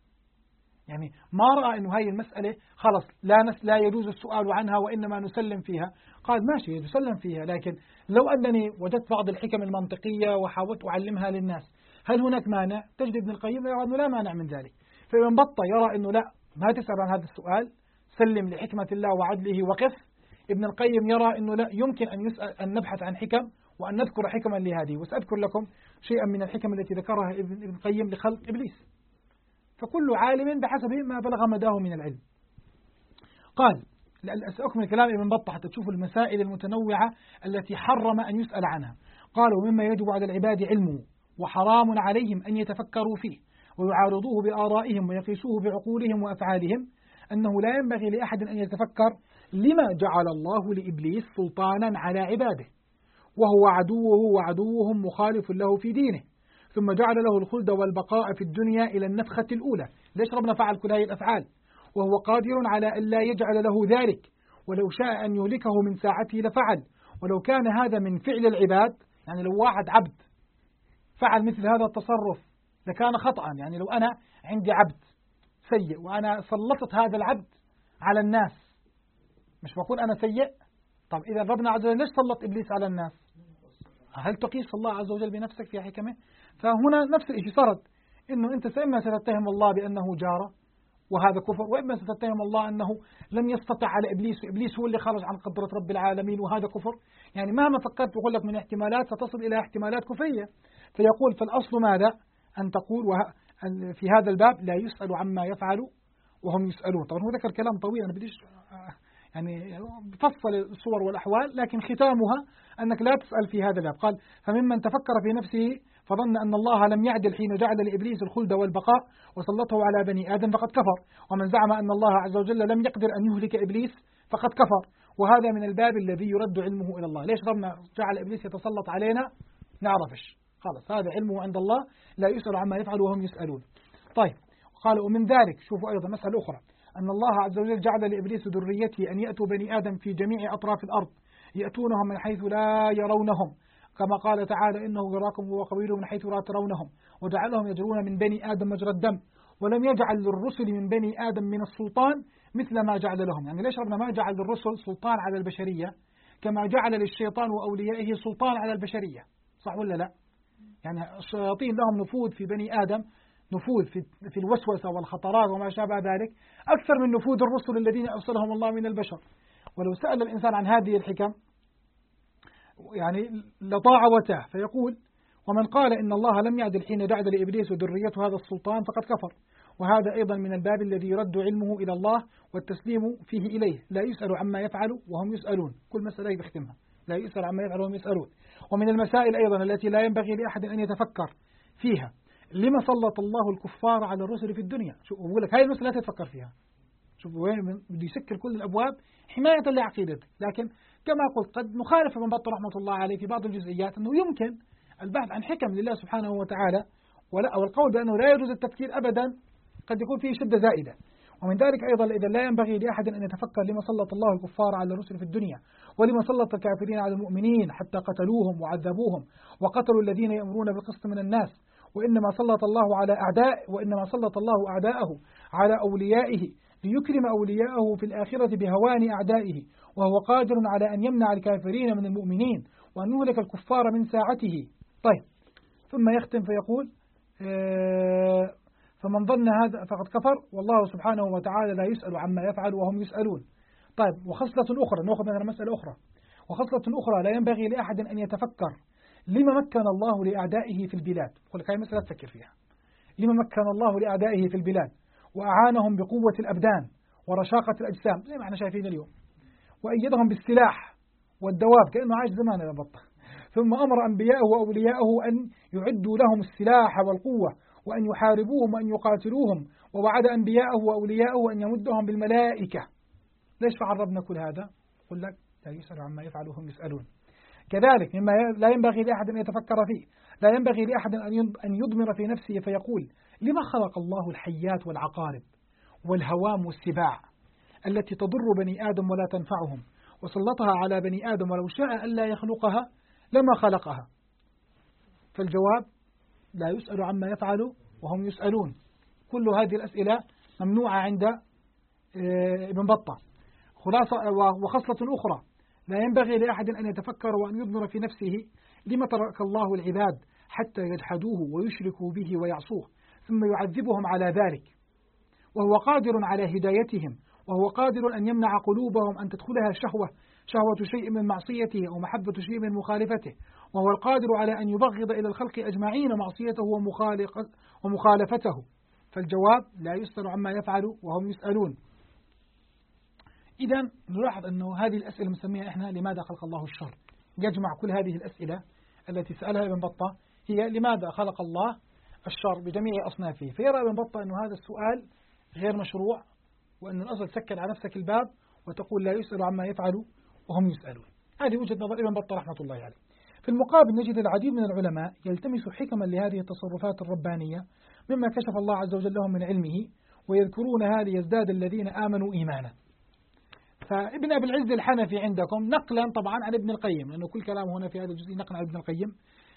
يعني ما رأى أنه هذه المسألة خلص لا يجوز السؤال عنها وإنما نسلم فيها. قال: ماشي نسلم فيها، لكن لو أنني وجدت بعض الحكم المنطقية وحاولت أعلمها للناس هل هناك مانع؟ تجد ابن القيم يرى أنه لا مانع من ذلك. فابن بطة يرى أنه لا، ما تسأل عن هذا السؤال، سلم لحكمة الله وعدله وقف. ابن القيم يرى أنه لا، يمكن أن نبحث عن حكم وأن نذكر حكما لهذه. وسأذكر لكم شيئا من الحكم التي ذكرها ابن القيم لخلق إبليس، فكل عالم بحسب ما بلغ مداه من العلم. قال: سأكمل كلام ابن بطة حتى تشوفوا المسائل المتنوعة التي حرم أن يسأل عنها. قال: ومما يجب على العباد علمه وحرام عليهم أن يتفكروا فيه ويعارضوه بآرائهم ويقيسوه بعقولهم وأفعالهم أنه لا ينبغي لأحد أن يتفكر لما جعل الله لإبليس سلطانا على عباده وهو عدوه وعدوهم مخالف له في دينه، ثم جعل له الخلد والبقاء في الدنيا إلى النفخة الأولى. ليش ربنا فعل كل هذه الأفعال؟ وهو قادر على أن لا يجعل له ذلك، ولو شاء أن يهلكه من ساعته لفعل. ولو كان هذا من فعل العباد، يعني لو واحد عبد فعل مثل هذا التصرف لكان خطأ. يعني لو أنا عندي عبد سيء وأنا سلطت هذا العبد على الناس، مش بكون أنا سيء؟ طب إذا ربنا عز وجل ليش سلط إبليس على الناس؟ هل تقيس الله عز وجل بنفسك في حكمه؟ فهنا نفس الشيء صارت، إنه أنت إما ستتهم الله بأنه جار وهذا كفر، وإما ستتهم الله أنه لم يستطع على إبليس، وإبليس هو اللي خرج عن قدرة رب العالمين وهذا كفر. يعني مهما فكرت يقول لك من احتمالات ستصل إلى احتمالات كفرية. فيقول فالأصل ماذا؟ أن تقول في هذا الباب لا يسأل عما يفعل وهم يسألون. طبعا هو ذكر كلام طويل، أنا بديش يعني بفصل الصور والأحوال، لكن ختامها أنك لا تسأل في هذا الباب. قال فممن تفكر في نفسه فظن أن الله لم يعدل حين جعل لإبليس الخلد والبقاء وسلطه على بني آدم فقد كفر، ومن زعم أن الله عز وجل لم يقدر أن يهلك إبليس فقد كفر، وهذا من الباب الذي يرد علمه إلى الله. ليش ربنا جعل إبليس يتسلط علينا؟ نعرفش، خلاص هذا علمه عند الله، لا يسأل عما يفعل وهم يسألون. طيب قال ومن ذلك، شوفوا أيضا مسألة أخرى، أن الله عز وجل جعل لإبليس ذريته أن يأتوا بني آدم في جميع أطراف الأرض يأتونهم من حيث لا يرونهم، كما قال تعالى إنه يراكم هو قبيله من حيث لا ترونهم، وجعلهم يجرون من بني آدم مجرى الدم، ولم يجعل للرسل من بني آدم من السلطان مثل ما جعل لهم. يعني ليش ربنا ما جعل للرسل سلطان على البشرية كما جعل للشيطان وأوليائه سلطان على البشرية؟ صح ولا لا؟ يعني الشياطين لهم نفوذ في بني آدم، نفوذ في الوسوسة والخطرات وما شابه ذلك أكثر من نفوذ الرسل الذين أرسلهم الله من البشر. ولو سأل الإنسان عن هذه الحكم يعني لطاع وتاه. فيقول ومن قال إن الله لم يعدل حين جعل لإبليس وذريته هذا السلطان فقد كفر، وهذا أيضا من الباب الذي يرد علمه إلى الله والتسليم فيه إليه، لا يسأل عما يفعل وهم يسألون. كل مسألة يختمها لا يسأل عما يفعل وهم يسألون. ومن المسائل أيضا التي لا ينبغي لأحد أن يتفكر فيها، لما سلط الله الكفار على الرسل في الدنيا؟ شوف أقول لك هاي المسألة لا تتفكر فيها. شوف وين بده يسكر كل الأبواب حماية لعقيدتك. لكن كما قلت قد نخالف ابن بطة رحمة الله عليه في بعض الجزئيات أنه يمكن البحث عن حكم لله سبحانه وتعالى، والقول بأنه لا يجوز التفكير أبدا قد يكون فيه شدة زائدة. ومن ذلك أيضا إذا لا ينبغي لأحد أن يتفكر لما سلط الله الكفار على الرسل في الدنيا، ولما سلط الكافرين على المؤمنين حتى قتلوهم وعذبوهم وقتلوا الذين يأمرون بالقسط من الناس، وإنما سلط الله أعداءه على أوليائه ليكرم أولياءه في الآخرة بهوان أعدائه، وهو قادر على أن يمنع الكافرين من المؤمنين وأن يهلك الكفار من ساعته. طيب ثم يختم فيقول فمن ظن هذا فقد كفر، والله سبحانه وتعالى لا يسأل عما يفعل وهم يسألون. طيب وخصلة أخرى، نأخذ مثلا مسألة أخرى، وخصلة أخرى لا ينبغي لأحد أن يتفكر لما مكن الله لأعدائه في البلاد. قل لك هاي مسألة تفكر فيها، لما مكن الله لأعدائه في البلاد وأعانهم بقوة الأبدان ورشاقة الأجسام زي ما احنا شايفين اليوم، وأيدهم بالسلاح والدواب كأنه عاش زمان إلى بطة، ثم أمر أنبياءه وأولياءه أن يعدوا لهم السلاح والقوة وأن يحاربوهم وأن يقاتلوهم، ووعد أنبياءه وأولياءه أن يمدهم بالملائكة. ليش فعل ربنا كل هذا؟ قل لك لا يسأل عما يفعل وهم يسألون. كذلك مما لا ينبغي لأحد أن يتفكر فيه، لا ينبغي لأحد أن يضمر في نفسه فيقول لما خلق الله الحيات والعقارب والهوام والسباع التي تضر بني آدم ولا تنفعهم، وسلطها على بني آدم ولو شاء ألا يخلقها لما خلقها؟ فالجواب لا يسأل عما يفعل وهم يسألون. كل هذه الأسئلة ممنوعة عند ابن بطة. خلاصة وخصلة أخرى لا ينبغي لأحد أن يتفكر وأن يضمر في نفسه لما ترك الله العباد حتى يجحدوه ويشركوا به ويعصوه ثم يعذبهم على ذلك، وهو قادر على هدايتهم، وهو قادر أن يمنع قلوبهم أن تدخلها شهوة شيء من معصيته أو محبة شيء من مخالفته، وهو القادر على أن يبغض إلى الخلق أجمعين معصيته ومخالفته. فالجواب لا يسأل عما يفعل وهم يسألون. إذن نلاحظ أنه هذه الأسئلة مسميها إحنا لماذا خلق الله الشر، يجمع كل هذه الأسئلة التي سألها ابن بطة هي لماذا خلق الله الشر بجميع أصنافه. فيرى ابن بطة أن هذا السؤال غير مشروع، وأن الأصل تسكر على نفسك الباب وتقول لا يسأل عما يفعل وهم يسألون. هذه وجهة نظر ابن بطة رحمة الله عليه. في المقابل نجد العديد من العلماء يلتمس حكما لهذه التصرفات الربانية مما كشف الله عز وجل لهم من علمه، ويذكرونها ليزداد الذين آمنوا إيمانا. فابن أبي العز الحنفي عندكم نقلا طبعا عن ابن القيم، لأنه كل كلام هنا في هذا الجزء نقل عن ابن القيم،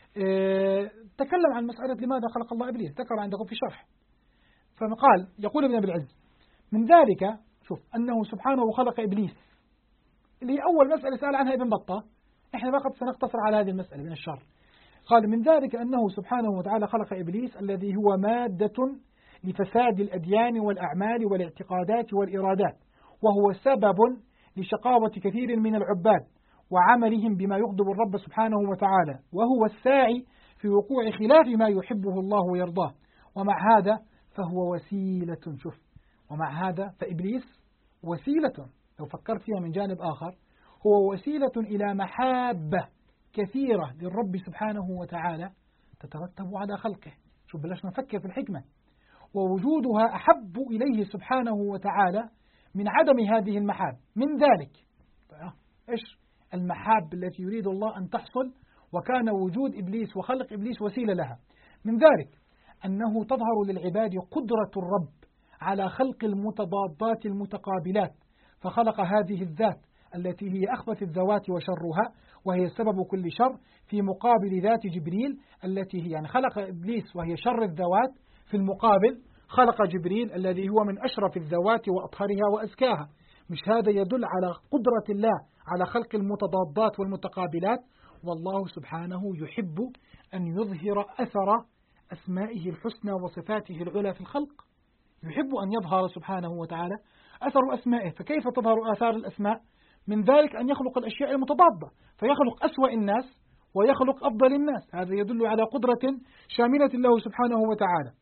تكلم عن مسألة لماذا خلق الله إبليس، ذكر عندكم في شرح. فقال يقول ابن أبي العز من ذلك، شوف، أنه سبحانه خلق إبليس، اللي أول مسألة سأل عنها ابن بطة، إحنا فقط سنقتصر على هذه المسألة من الشر. قال من ذلك أنه سبحانه وتعالى خلق إبليس الذي هو مادة لفساد الأديان والأعمال والاعتقادات والإرادات، وهو سبب لشقاوة كثير من العباد وعملهم بما يغضب الرب سبحانه وتعالى، وهو الساعي في وقوع خلاف ما يحبه الله ويرضاه. ومع هذا فهو وسيلة، شوف، ومع هذا فإبليس وسيلة، لو فكرت فيها من جانب آخر هو وسيلة إلى محابة كثيرة للرب سبحانه وتعالى تترتب على خلقه. شوف، بلاش نفكر في الحكمة، ووجودها أحب إليه سبحانه وتعالى من عدم هذه المحاب. من ذلك إيش المحاب التي يريد الله أن تحصل، وكان وجود إبليس وخلق إبليس وسيلة لها. من ذلك أنه تظهر للعباد قدرة الرب على خلق المتضادات المتقابلات، فخلق هذه الذات التي هي أخبث الذوات وشرها وهي سبب كل شر، في مقابل ذات جبريل التي هي، يعني خلق إبليس وهي شر الذوات، في المقابل خلق جبريل الذي هو من أشرف الذوات وأطهرها وأزكاها. مش هذا يدل على قدرة الله على خلق المتضادات والمتقابلات؟ والله سبحانه يحب أن يظهر أثر أسمائه الحسنى وصفاته العلى في الخلق، يحب أن يظهر سبحانه وتعالى أثر أسمائه. فكيف تظهر آثار الأسماء؟ من ذلك أن يخلق الأشياء المتضادة، فيخلق أسوأ الناس ويخلق أفضل الناس، هذا يدل على قدرة شاملة له سبحانه وتعالى.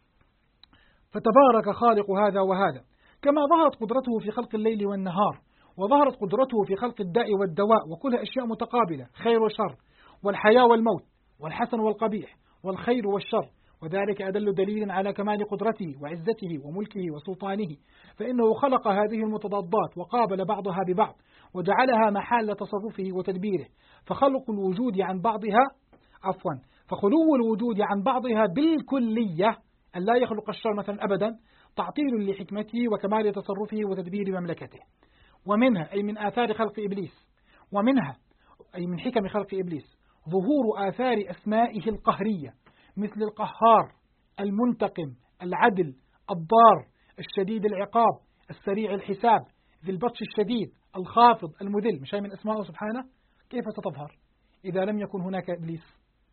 فتبارك خالق هذا وهذا، كما ظهرت قدرته في خلق الليل والنهار، وظهرت قدرته في خلق الداء والدواء، وكلها أشياء متقابلة، خير وشر، والحياة والموت، والحسن والقبيح، والخير والشر، وذلك أدل دليل على كمال قدرته وعزته وملكه وسلطانه، فإنه خلق هذه المتضادات وقابل بعضها ببعض وجعلها محل تصرفه وتدبيره. فخلق الوجود عن بعضها فخلو الوجود عن بعضها بالكلية، أن لا يخلق الشر مثلا أبدا، تعطيل لحكمته وكمال تصرفه وتدبير مملكته. ومنها أي من آثار خلق إبليس، ومنها أي من حكم خلق إبليس ظهور آثار أسمائه القهرية، مثل القهار، المنتقم، العدل، الضار، الشديد العقاب، السريع الحساب، ذي البطش الشديد، الخافض، المذل. مش هي من أسمائه سبحانه؟ كيف ستظهر إذا لم يكن هناك إبليس؟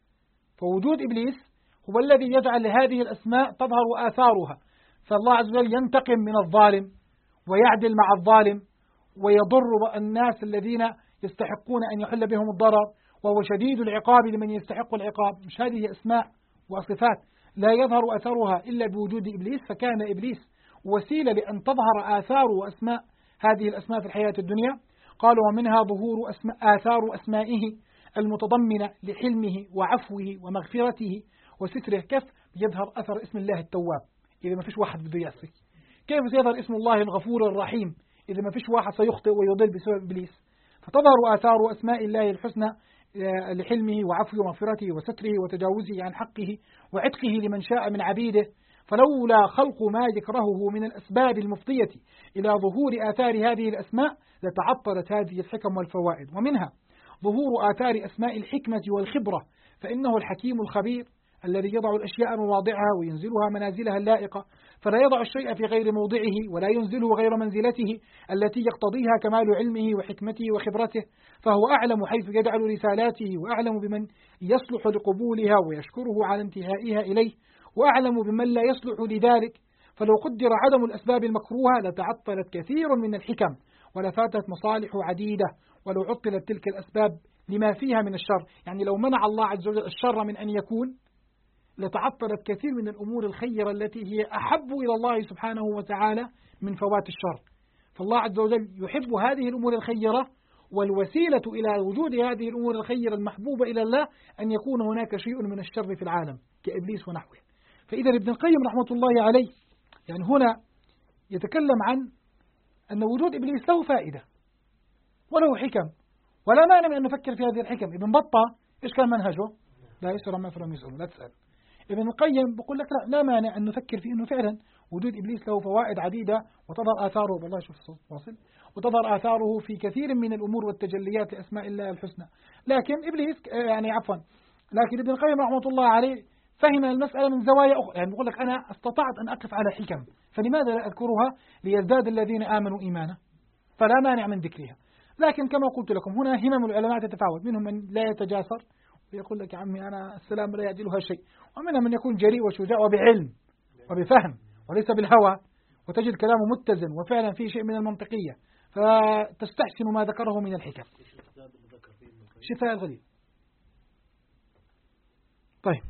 فوجود إبليس هو الذي يجعل هذه الأسماء تظهر آثارها. فالله عز وجل ينتقم من الظالم ويعدل مع الظالم ويضر الناس الذين يستحقون أن يحل بهم الضرر، وهو شديد العقاب لمن يستحق العقاب. مش هذه أسماء وصفات لا يظهر أثرها إلا بوجود إبليس؟ فكان إبليس وسيلة لأن تظهر آثار وأسماء هذه الأسماء في الحياة الدنيا. قالوا ومنها ظهور آثار أسمائه المتضمنة لحلمه وعفوه ومغفرته وستره. كيف يظهر أثر اسم الله التواب إذا ما فيش واحد بده يعصي؟ كيف سيظهر اسم الله الغفور الرحيم إذا ما فيش واحد سيخطئ ويضل بسبب إبليس؟ فتظهر آثار أسماء الله الحسنى لحلمه وعفوه ومغفرته وستره وتجاوزه عن حقه وعتقه لمن شاء من عبيده. فلولا خلق ما يكرهه من الأسباب المفضية إلى ظهور آثار هذه الأسماء لتعطلت هذه الحكم والفوائد. ومنها ظهور آثار أسماء الحكمة والخبرة، فإنه الحكيم الخبير الذي يضع الأشياء مواضعها وينزلها منازلها اللائقة، فلا يضع الشيء في غير موضعه ولا ينزله غير منزلته التي يقتضيها كمال علمه وحكمته وخبرته. فهو أعلم حيث يجعل رسالاته، وأعلم بمن يصلح لقبولها ويشكره على انتهائها إليه، وأعلم بمن لا يصلح لذلك. فلو قدر عدم الأسباب المكروهة لتعطلت كثير من الحكم ولفاتت مصالح عديدة، ولو عطلت تلك الأسباب لما فيها من الشر. يعني لو منع الله عز وجل الشر من أن يكون لتعطلت كثير من الأمور الخيرة التي هي أحب إلى الله سبحانه وتعالى من فوات الشر. فالله عز وجل يحب هذه الأمور الخيرة، والوسيلة إلى وجود هذه الأمور الخيرة المحبوبة إلى الله أن يكون هناك شيء من الشر في العالم كإبليس ونحوه. فإذا ابن القيم رحمة الله عليه يعني هنا يتكلم عن أن وجود إبليس له فائدة وله حكم، ولا مانع من أن نفكر في هذه الحكم. ابن بطة إيش كان منهجه؟ لا يسر ما فلم يسأل، لا تسأل. ابن القيم بقول لك لا مانع أن نفكر في أنه فعلا وجود إبليس له فوائد عديدة وتظهر آثاره، والله شوف الصوت واصل، وتظهر آثاره في كثير من الأمور والتجليات لأسماء الله الحسنى. لكن إبليس لكن ابن القيم رحمة الله عليه فهم المسألة من زوايا أخرى. يعني بقول لك أنا استطعت أن أقف على حكم، فلماذا لا أذكرها ليزداد الذين آمنوا إيمانا؟ فلا مانع من ذكرها. لكن كما قلت لكم هنا همم العلماء تتفاوت، منهم من لا يتجاسر ويقول لك يا عمي أنا السلام لا يعدلها شيء، ومنهم من يكون جريء وشجاع وبعلم وبفهم وليس بالهوى، وتجد كلامه متزن وفعلا فيه شيء من المنطقية، فتستحسن ما ذكره من الحكم. شفاء الغليل. طيب،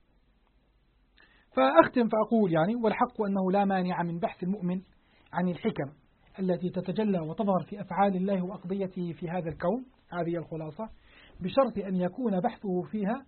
فأختم فأقول يعني والحق أنه لا مانع من بحث المؤمن عن الحكم التي تتجلى وتظهر في أفعال الله وأقضيته في هذا الكون، هذه الخلاصة، بشرط أن يكون بحثه فيها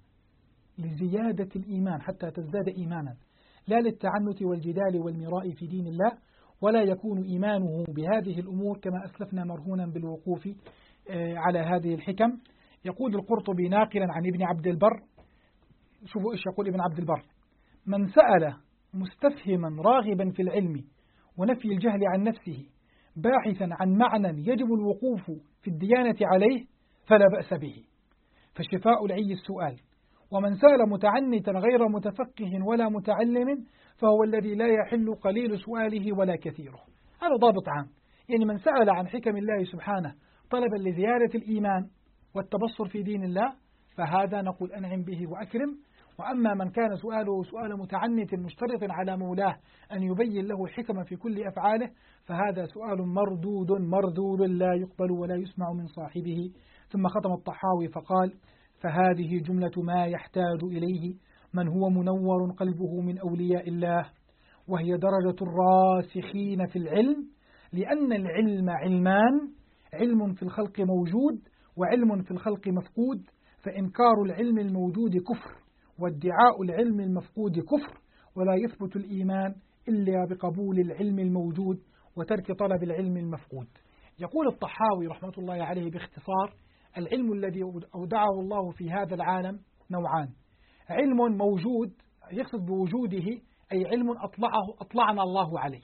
لزيادة الإيمان حتى تزداد إيمانا، لا للتعنت والجدال والمراء في دين الله، ولا يكون إيمانه بهذه الأمور كما أسلفنا مرهونا بالوقوف على هذه الحكم. يقول القرطبي ناقلا عن ابن عبد البر، شوفوا إيش يقول ابن عبد البر: من سأل مستفهما راغبا في العلم ونفي الجهل عن نفسه باحثا عن معنى يجب الوقوف في الديانة عليه فلا بأس به، فشفاء العي السؤال. ومن سأل متعنتا غير متفقه ولا متعلم فهو الذي لا يحل قليل سؤاله ولا كثيره. هذا ضابط عام، يعني من سأل عن حكم الله سبحانه طلبا لزيادة الإيمان والتبصر في دين الله فهذا نقول أنعم به وأكرم. وأما من كان سؤاله سؤال متعنت مشترط على مولاه أن يبين له الحكم في كل أفعاله فهذا سؤال مردود لا يقبل ولا يسمع من صاحبه. ثم ختم الطحاوي فقال: فهذه جملة ما يحتاج إليه من هو منور قلبه من أولياء الله، وهي درجة الراسخين في العلم، لأن العلم علمان: علم في الخلق موجود وعلم في الخلق مفقود، فإنكار العلم الموجود كفر، وادعاء العلم المفقود كفر، ولا يثبت الإيمان إلا بقبول العلم الموجود وترك طلب العلم المفقود. يقول الطحاوي رحمة الله عليه باختصار: العلم الذي أودعه الله في هذا العالم نوعان: علم موجود يقصد بوجوده أي علم أطلعنا الله عليه،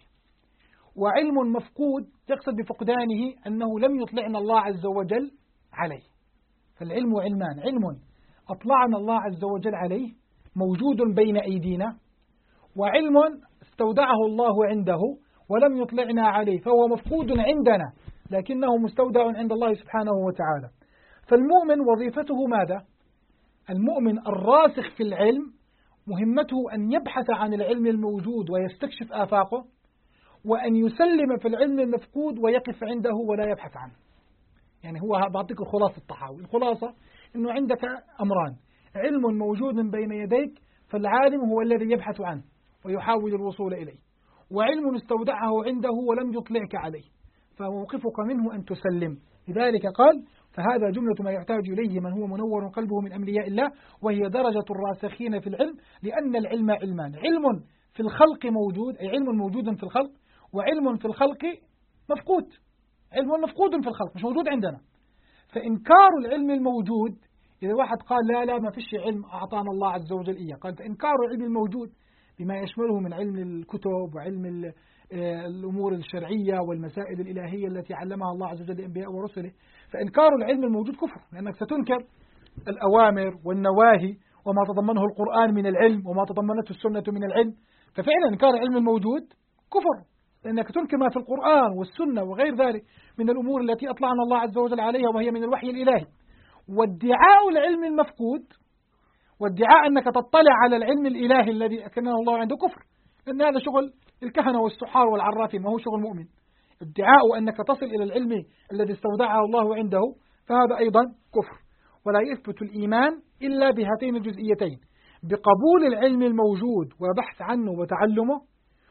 وعلم مفقود يقصد بفقدانه أنه لم يطلعنا الله عز وجل عليه. فالعلم علمان: علم أطلعنا الله عز وجل عليه موجود بين أيدينا، وعلم استودعه الله عنده ولم يطلعنا عليه فهو مفقود عندنا لكنه مستودع عند الله سبحانه وتعالى. فالمؤمن وظيفته ماذا؟ المؤمن الراسخ في العلم مهمته أن يبحث عن العلم الموجود ويستكشف آفاقه، وأن يسلم في العلم المفقود ويقف عنده ولا يبحث عنه. يعني هو بعطيك الخلاصة الطحاوي، الخلاصة أنه عندك أمران: علم موجود بين يديك فالعالم هو الذي يبحث عنه ويحاول الوصول إليه، وعلم استودعه عنده ولم يطلعك عليه فموقفك منه أن تسلم. لذلك قال: فهذا جملة ما يحتاج إليه من هو منور قلبه من أولياء الله، وهي درجة الراسخين في العلم، لأن العلم علمان: علم في الخلق موجود أي علم موجود في الخلق، وعلم في الخلق مفقود، علم مفقود في الخلق مش موجود عندنا. فإنكار العلم الموجود، إذا واحد قال لا ما فيش علم أعطانا الله عز وجل إياه، قال فإنكار العلم الموجود بما يشمله من علم الكتب وعلم الأمور الشرعية والمسائل الإلهية التي علمها الله عز وجل لأنبياء ورسله، فإنكار العلم الموجود كفر، لأنك ستنكر الأوامر والنواهي وما تضمنه القرآن من العلم وما تضمنته السنة من العلم. ففعلا إنكار العلم الموجود كفر، لأنك تنكر ما في القرآن والسنة وغير ذلك من الأمور التي أطلعنا الله عز وجل عليها وهي من الوحي الإلهي. وادعاء العلم المفقود وادعاء أنك تطلع على العلم الإلهي الذي أكنه الله عنده كفر، لأن هذا شغل الكهنة والسحار والعرافين ما هو شغل مؤمن. ادعاء أنك تصل إلى العلم الذي استودعه الله عنده فهذا أيضا كفر. ولا يثبت الإيمان إلا بهاتين الجزئيتين: بقبول العلم الموجود وبحث عنه وتعلمه،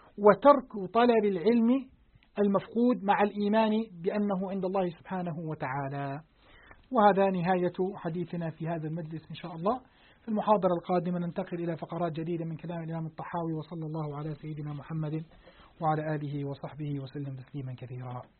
وترك طلب العلم المفقود مع الإيمان بأنه عند الله سبحانه وتعالى. وهذا نهاية حديثنا في هذا المجلس إن شاء الله. في المحاضرة القادمة ننتقل إلى فقرات جديدة من كلام الإمام الطحاوي، وصلى الله على سيدنا محمد وعلى آله وصحبه وسلم تسليما كثيرا.